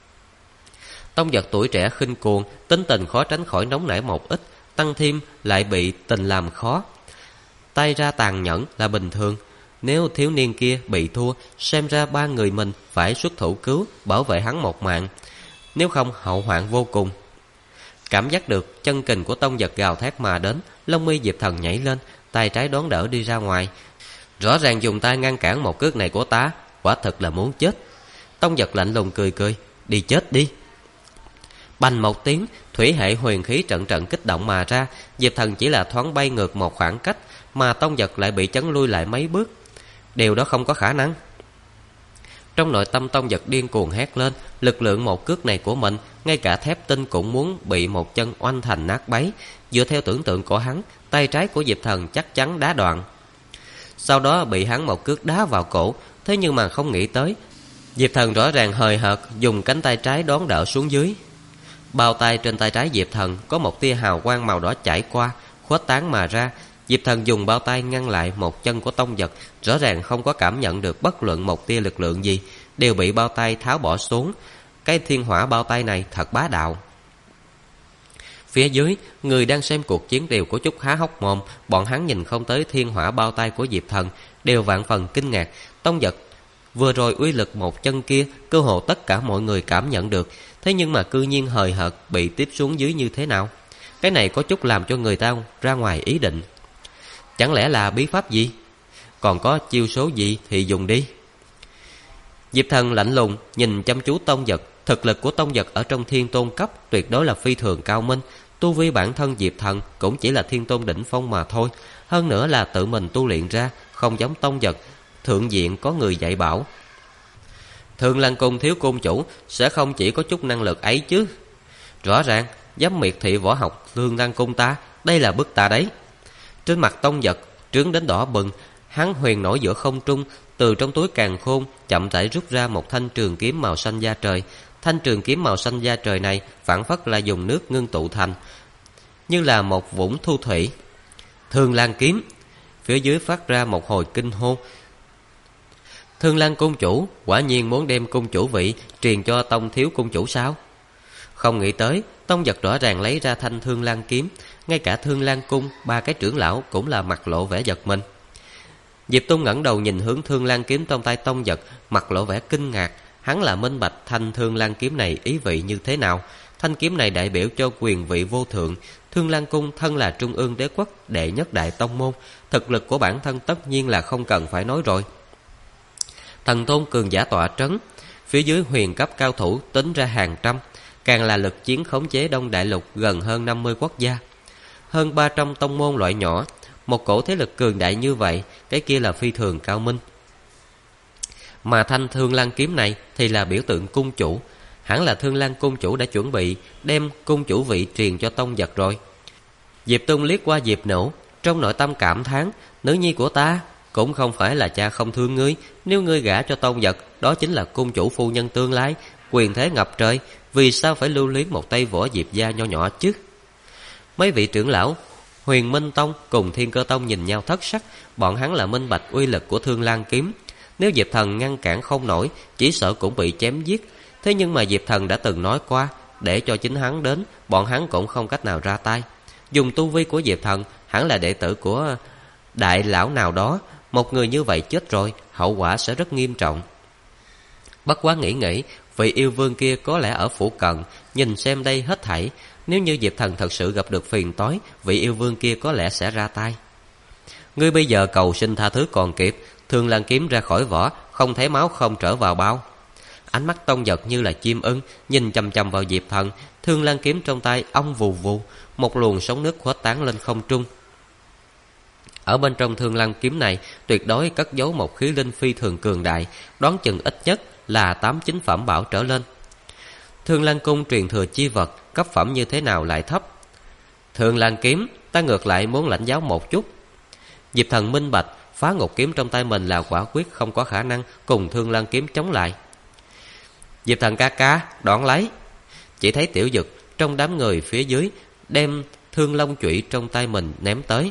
Tông Giật tuổi trẻ khinh cuồng, tính tình khó tránh khỏi nóng nảy một ít, tăng thêm lại bị tình làm khó, tay ra tàn nhẫn là bình thường. Nếu thiếu niên kia bị thua, xem ra ba người mình phải xuất thủ cứu, bảo vệ hắn một mạng, nếu không hậu hoạn vô cùng. Cảm giác được chân kình của Tông Giật gào thét mà đến, lông mi Diệp Thần nhảy lên, tay trái đón đỡ đi ra ngoài. Rõ ràng dùng tay ngăn cản một cước này của ta, quả thật là muốn chết. Tông Giật lạnh lùng cười cười, đi chết đi. Bành một tiếng, thủy hệ huyền khí trận trận kích động mà ra. Diệp Thần chỉ là thoáng bay ngược một khoảng cách, mà Tông Giật lại bị chấn lui lại mấy bước. Điều đó không có khả năng. Trong nội tâm Tông Giật điên cuồng hét lên, lực lượng một cước này của mình, ngay cả thép tinh cũng muốn bị một chân oanh thành nát bấy. Dựa theo tưởng tượng của hắn, tay trái của Diệp Thần chắc chắn đá đoạn, sau đó bị hắn một cước đá vào cổ. Thế nhưng mà không nghĩ tới, Diệp Thần rõ ràng hời hợt dùng cánh tay trái đón đỡ xuống dưới. Bao tay trên tay trái Diệp Thần có một tia hào quang màu đỏ chảy qua, khuếch tán mà ra. Diệp Thần dùng bao tay ngăn lại một chân của Tông Giật, rõ ràng không có cảm nhận được bất luận một tia lực lượng gì, đều bị bao tay tháo bỏ xuống. Cái thiên hỏa bao tay này thật bá đạo. Phía dưới, người đang xem cuộc chiến đều có chút há hốc mồm. Bọn hắn nhìn không tới thiên hỏa bao tay của Diệp Thần, đều vạn phần kinh ngạc. Tông Giật vừa rồi uy lực một chân kia, cơ hồ tất cả mọi người cảm nhận được. Thế nhưng mà cư nhiên hời hợt bị tiếp xuống dưới như thế nào? Cái này có chút làm cho người ta ra ngoài ý định. Chẳng lẽ là bí pháp gì? Còn có chiêu số gì thì dùng đi. Diệp Thần lạnh lùng nhìn chăm chú Tông Giật. Thực lực của Tông Giật ở trong thiên tôn cấp tuyệt đối là phi thường cao minh. Tu vi bản thân Diệp Thần cũng chỉ là thiên tôn đỉnh phong mà thôi. Hơn nữa là tự mình tu luyện ra, không giống Tông Giật thượng diện có người dạy bảo. Thương Lan cung thiếu cung chủ sẽ không chỉ có chút năng lực ấy chứ. Rõ ràng dám miệt thị võ học Thương Lan cung ta, đây là bức ta đấy. Trên mặt Tông Giật trướng đến đỏ bừng, hắn huyền nổi giữa không trung, từ trong túi càn khôn chậm rãi rút ra một thanh trường kiếm màu xanh da trời. Thanh trường kiếm màu xanh da trời này phảng phất là dùng nước ngưng tụ thành, như là một vũng thu thủy. Thương Lan kiếm. Phía dưới phát ra một hồi kinh hô. Thương Lan cung chủ quả nhiên muốn đem cung chủ vị truyền cho Tông thiếu cung chủ sao? Không nghĩ tới Tông Giật rõ ràng lấy ra thanh Thương Lan kiếm. Ngay cả Thương Lan cung ba cái trưởng lão cũng là mặt lộ vẻ giật mình. Diệp Tung ngẩng đầu nhìn hướng Thương Lan kiếm trong tay Tông Giật, mặt lộ vẻ kinh ngạc. Hắn là minh bạch thanh Thương Lan kiếm này ý vị như thế nào. Thanh kiếm này đại biểu cho quyền vị vô thượng. Thương Lan Cung thân là trung ương đế quốc đệ nhất đại tông môn, thực lực của bản thân tất nhiên là không cần phải nói rồi. Thần tôn cường giả tọa trấn, phía dưới huyền cấp cao thủ tính ra hàng trăm, càng là lực chiến khống chế Đông Đại Lục gần hơn 50 quốc gia. Hơn 300 tông môn loại nhỏ, một cổ thế lực cường đại như vậy, cái kia là phi thường cao minh. Mà thanh Thương Lan kiếm này thì là biểu tượng cung chủ, hẳn là Thương Lan cung chủ đã chuẩn bị đem cung chủ vị truyền cho Tông Giật rồi. Diệp Tung liếc qua Diệp Nổ, trong nội tâm cảm thán, nữ nhi của ta cũng không phải là cha không thương ngươi, nếu ngươi gả cho Tông Giật, đó chính là cung chủ phu nhân tương lai, quyền thế ngập trời, vì sao phải lưu luyến một tay võ Diệp gia nho nhỏ chứ? Mấy vị trưởng lão Huyền Minh Tông cùng Thiên Cơ Tông nhìn nhau thất sắc, bọn hắn là minh bạch uy lực của Thương Lan kiếm. Nếu Diệp Thần ngăn cản không nổi, chỉ sợ cũng bị chém giết. Thế nhưng mà Diệp Thần đã từng nói qua, để cho chính hắn đến, bọn hắn cũng không cách nào ra tay. Dùng tu vi của Diệp Thần, hẳn là đệ tử của đại lão nào đó. Một người như vậy chết rồi, hậu quả sẽ rất nghiêm trọng. Bất quá nghĩ, vị yêu vương kia có lẽ ở phủ cận, nhìn xem đây hết thảy. Nếu như Diệp Thần thật sự gặp được phiền toái, vị yêu vương kia có lẽ sẽ ra tay. Ngươi bây giờ cầu xin tha thứ còn kịp, Thương Lan kiếm ra khỏi vỏ, không thấy máu không trở vào bao. Ánh mắt Tông Giật như là chim ưng, nhìn chằm chằm vào Diệp Thần. Thương Lan kiếm trong tay ong vù vù, một luồng sóng nước khuếch tán lên không trung. Ở bên trong Thương Lan kiếm này tuyệt đối cất giấu một khí linh phi thường cường đại, đoán chừng ít nhất là 8-9 phẩm bảo trở lên. Thương Lan cung truyền thừa chi vật, cấp phẩm như thế nào lại thấp? Thương Lan kiếm, ta ngược lại muốn lãnh giáo một chút. Diệp Thần minh bạch, phá ngục kiếm trong tay mình là quả quyết không có khả năng cùng Thương Lan kiếm chống lại. Diệp Thần ca ca, đón lấy. Chỉ thấy Tiểu Dực trong đám người phía dưới đem Thương Long chủy trong tay mình ném tới.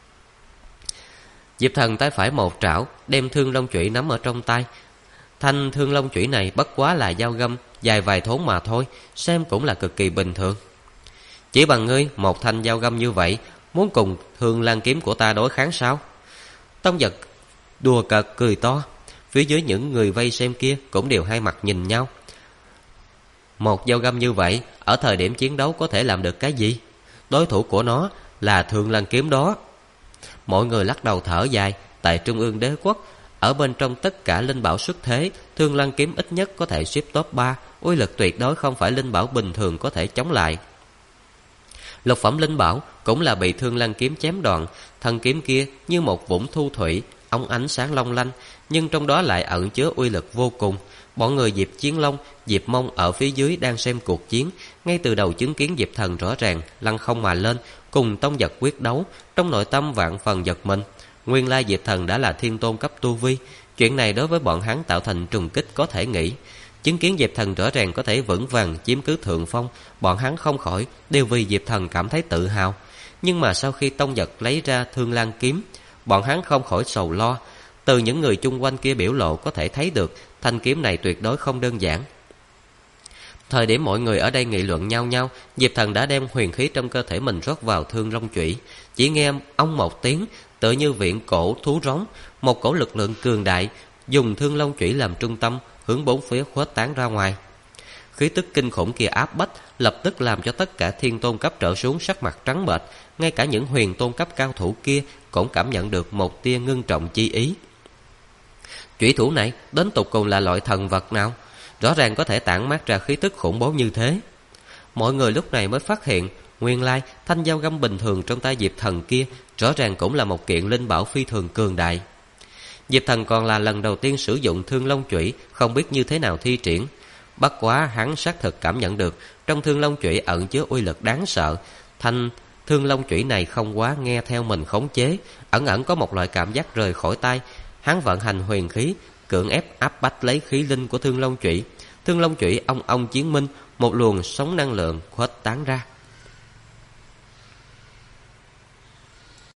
Diệp Thần tay phải một trảo, đem Thương Long chủy nắm ở trong tay. Thanh Thương Long chủy này bất quá là dao găm dài vài thốn mà thôi, xem cũng là cực kỳ bình thường. Chỉ bằng ngươi một thanh dao găm như vậy, muốn cùng Thương Lan kiếm của ta đối kháng sao? Tông Giật đùa cợt cười to, phía dưới những người vây xem kia cũng đều hai mặt nhìn nhau. Một dao găm như vậy, ở thời điểm chiến đấu có thể làm được cái gì? Đối thủ của nó là Thương Lan kiếm đó. Mọi người lắc đầu thở dài. Tại Trung ương đế quốc, ở bên trong tất cả linh bảo xuất thế, Thương Lan kiếm ít nhất có thể xếp top 3, uy lực tuyệt đối không phải linh bảo bình thường có thể chống lại. Lục phẩm linh bảo cũng là bị Thương Lan kiếm chém đoạn. Thân kiếm kia như một vũng thu thủy, óng ánh sáng long lanh, nhưng trong đó lại ẩn chứa uy lực vô cùng. Bọn người Diệp Chiến Long, Diệp Mông ở phía dưới đang xem cuộc chiến, ngay từ đầu chứng kiến Diệp Thần rõ ràng lăng không mà lên, cùng Tông Giật quyết đấu, trong nội tâm vạn phần giật mình. Nguyên lai Diệp Thần đã là thiên tôn cấp tu vi, chuyện này đối với bọn hắn tạo thành trùng kích có thể nghĩ. Chứng kiến Diệp Thần rõ ràng có thể vững vàng chiếm cứ thượng phong, bọn hắn không khỏi đều vì Diệp Thần cảm thấy tự hào. Nhưng mà sau khi Tông Giật lấy ra Thương Lan kiếm, bọn hắn không khỏi sầu lo. Từ những người chung quanh kia biểu lộ có thể thấy được thanh kiếm này tuyệt đối không đơn giản. Thời điểm mọi người ở đây nghị luận nhau nhau, Diệp Thần đã đem huyền khí trong cơ thể mình rót vào Thương Long chủy. Chỉ nghe ong một tiếng, tựa như viện cổ thú rống, một cổ lực lượng cường đại dùng Thương Long chủy làm trung tâm, hướng bốn phía khuếch tán ra ngoài. Khí tức kinh khủng kia áp bách, lập tức làm cho tất cả thiên tôn cấp trở xuống sắc mặt trắng bệch, ngay cả những huyền tôn cấp cao thủ kia cũng cảm nhận được một tia ngưng trọng chi ý. Chủy thủ này đến tột cùng là loại thần vật nào? Rõ ràng có thể tản mát ra khí tức khủng bố như thế. Mọi người lúc này mới phát hiện, nguyên lai thanh dao găm bình thường trong tay Diệp Thần kia rõ ràng cũng là một kiện linh bảo phi thường cường đại. Diệp Thần còn là lần đầu tiên sử dụng Thương Long chủy, không biết như thế nào thi triển. Bất quá hắn xác thực cảm nhận được trong Thương Long chủy ẩn chứa uy lực đáng sợ. Thanh Thương Long chủy này không quá nghe theo mình khống chế, ẩn ẩn có một loại cảm giác rời khỏi tay. Hắn vận hành huyền khí, cưỡng ép áp bách lấy khí linh của Thương Long chủy. Thương Long chủy ong ong chiến minh, một luồng sóng năng lượng khuếch tán ra.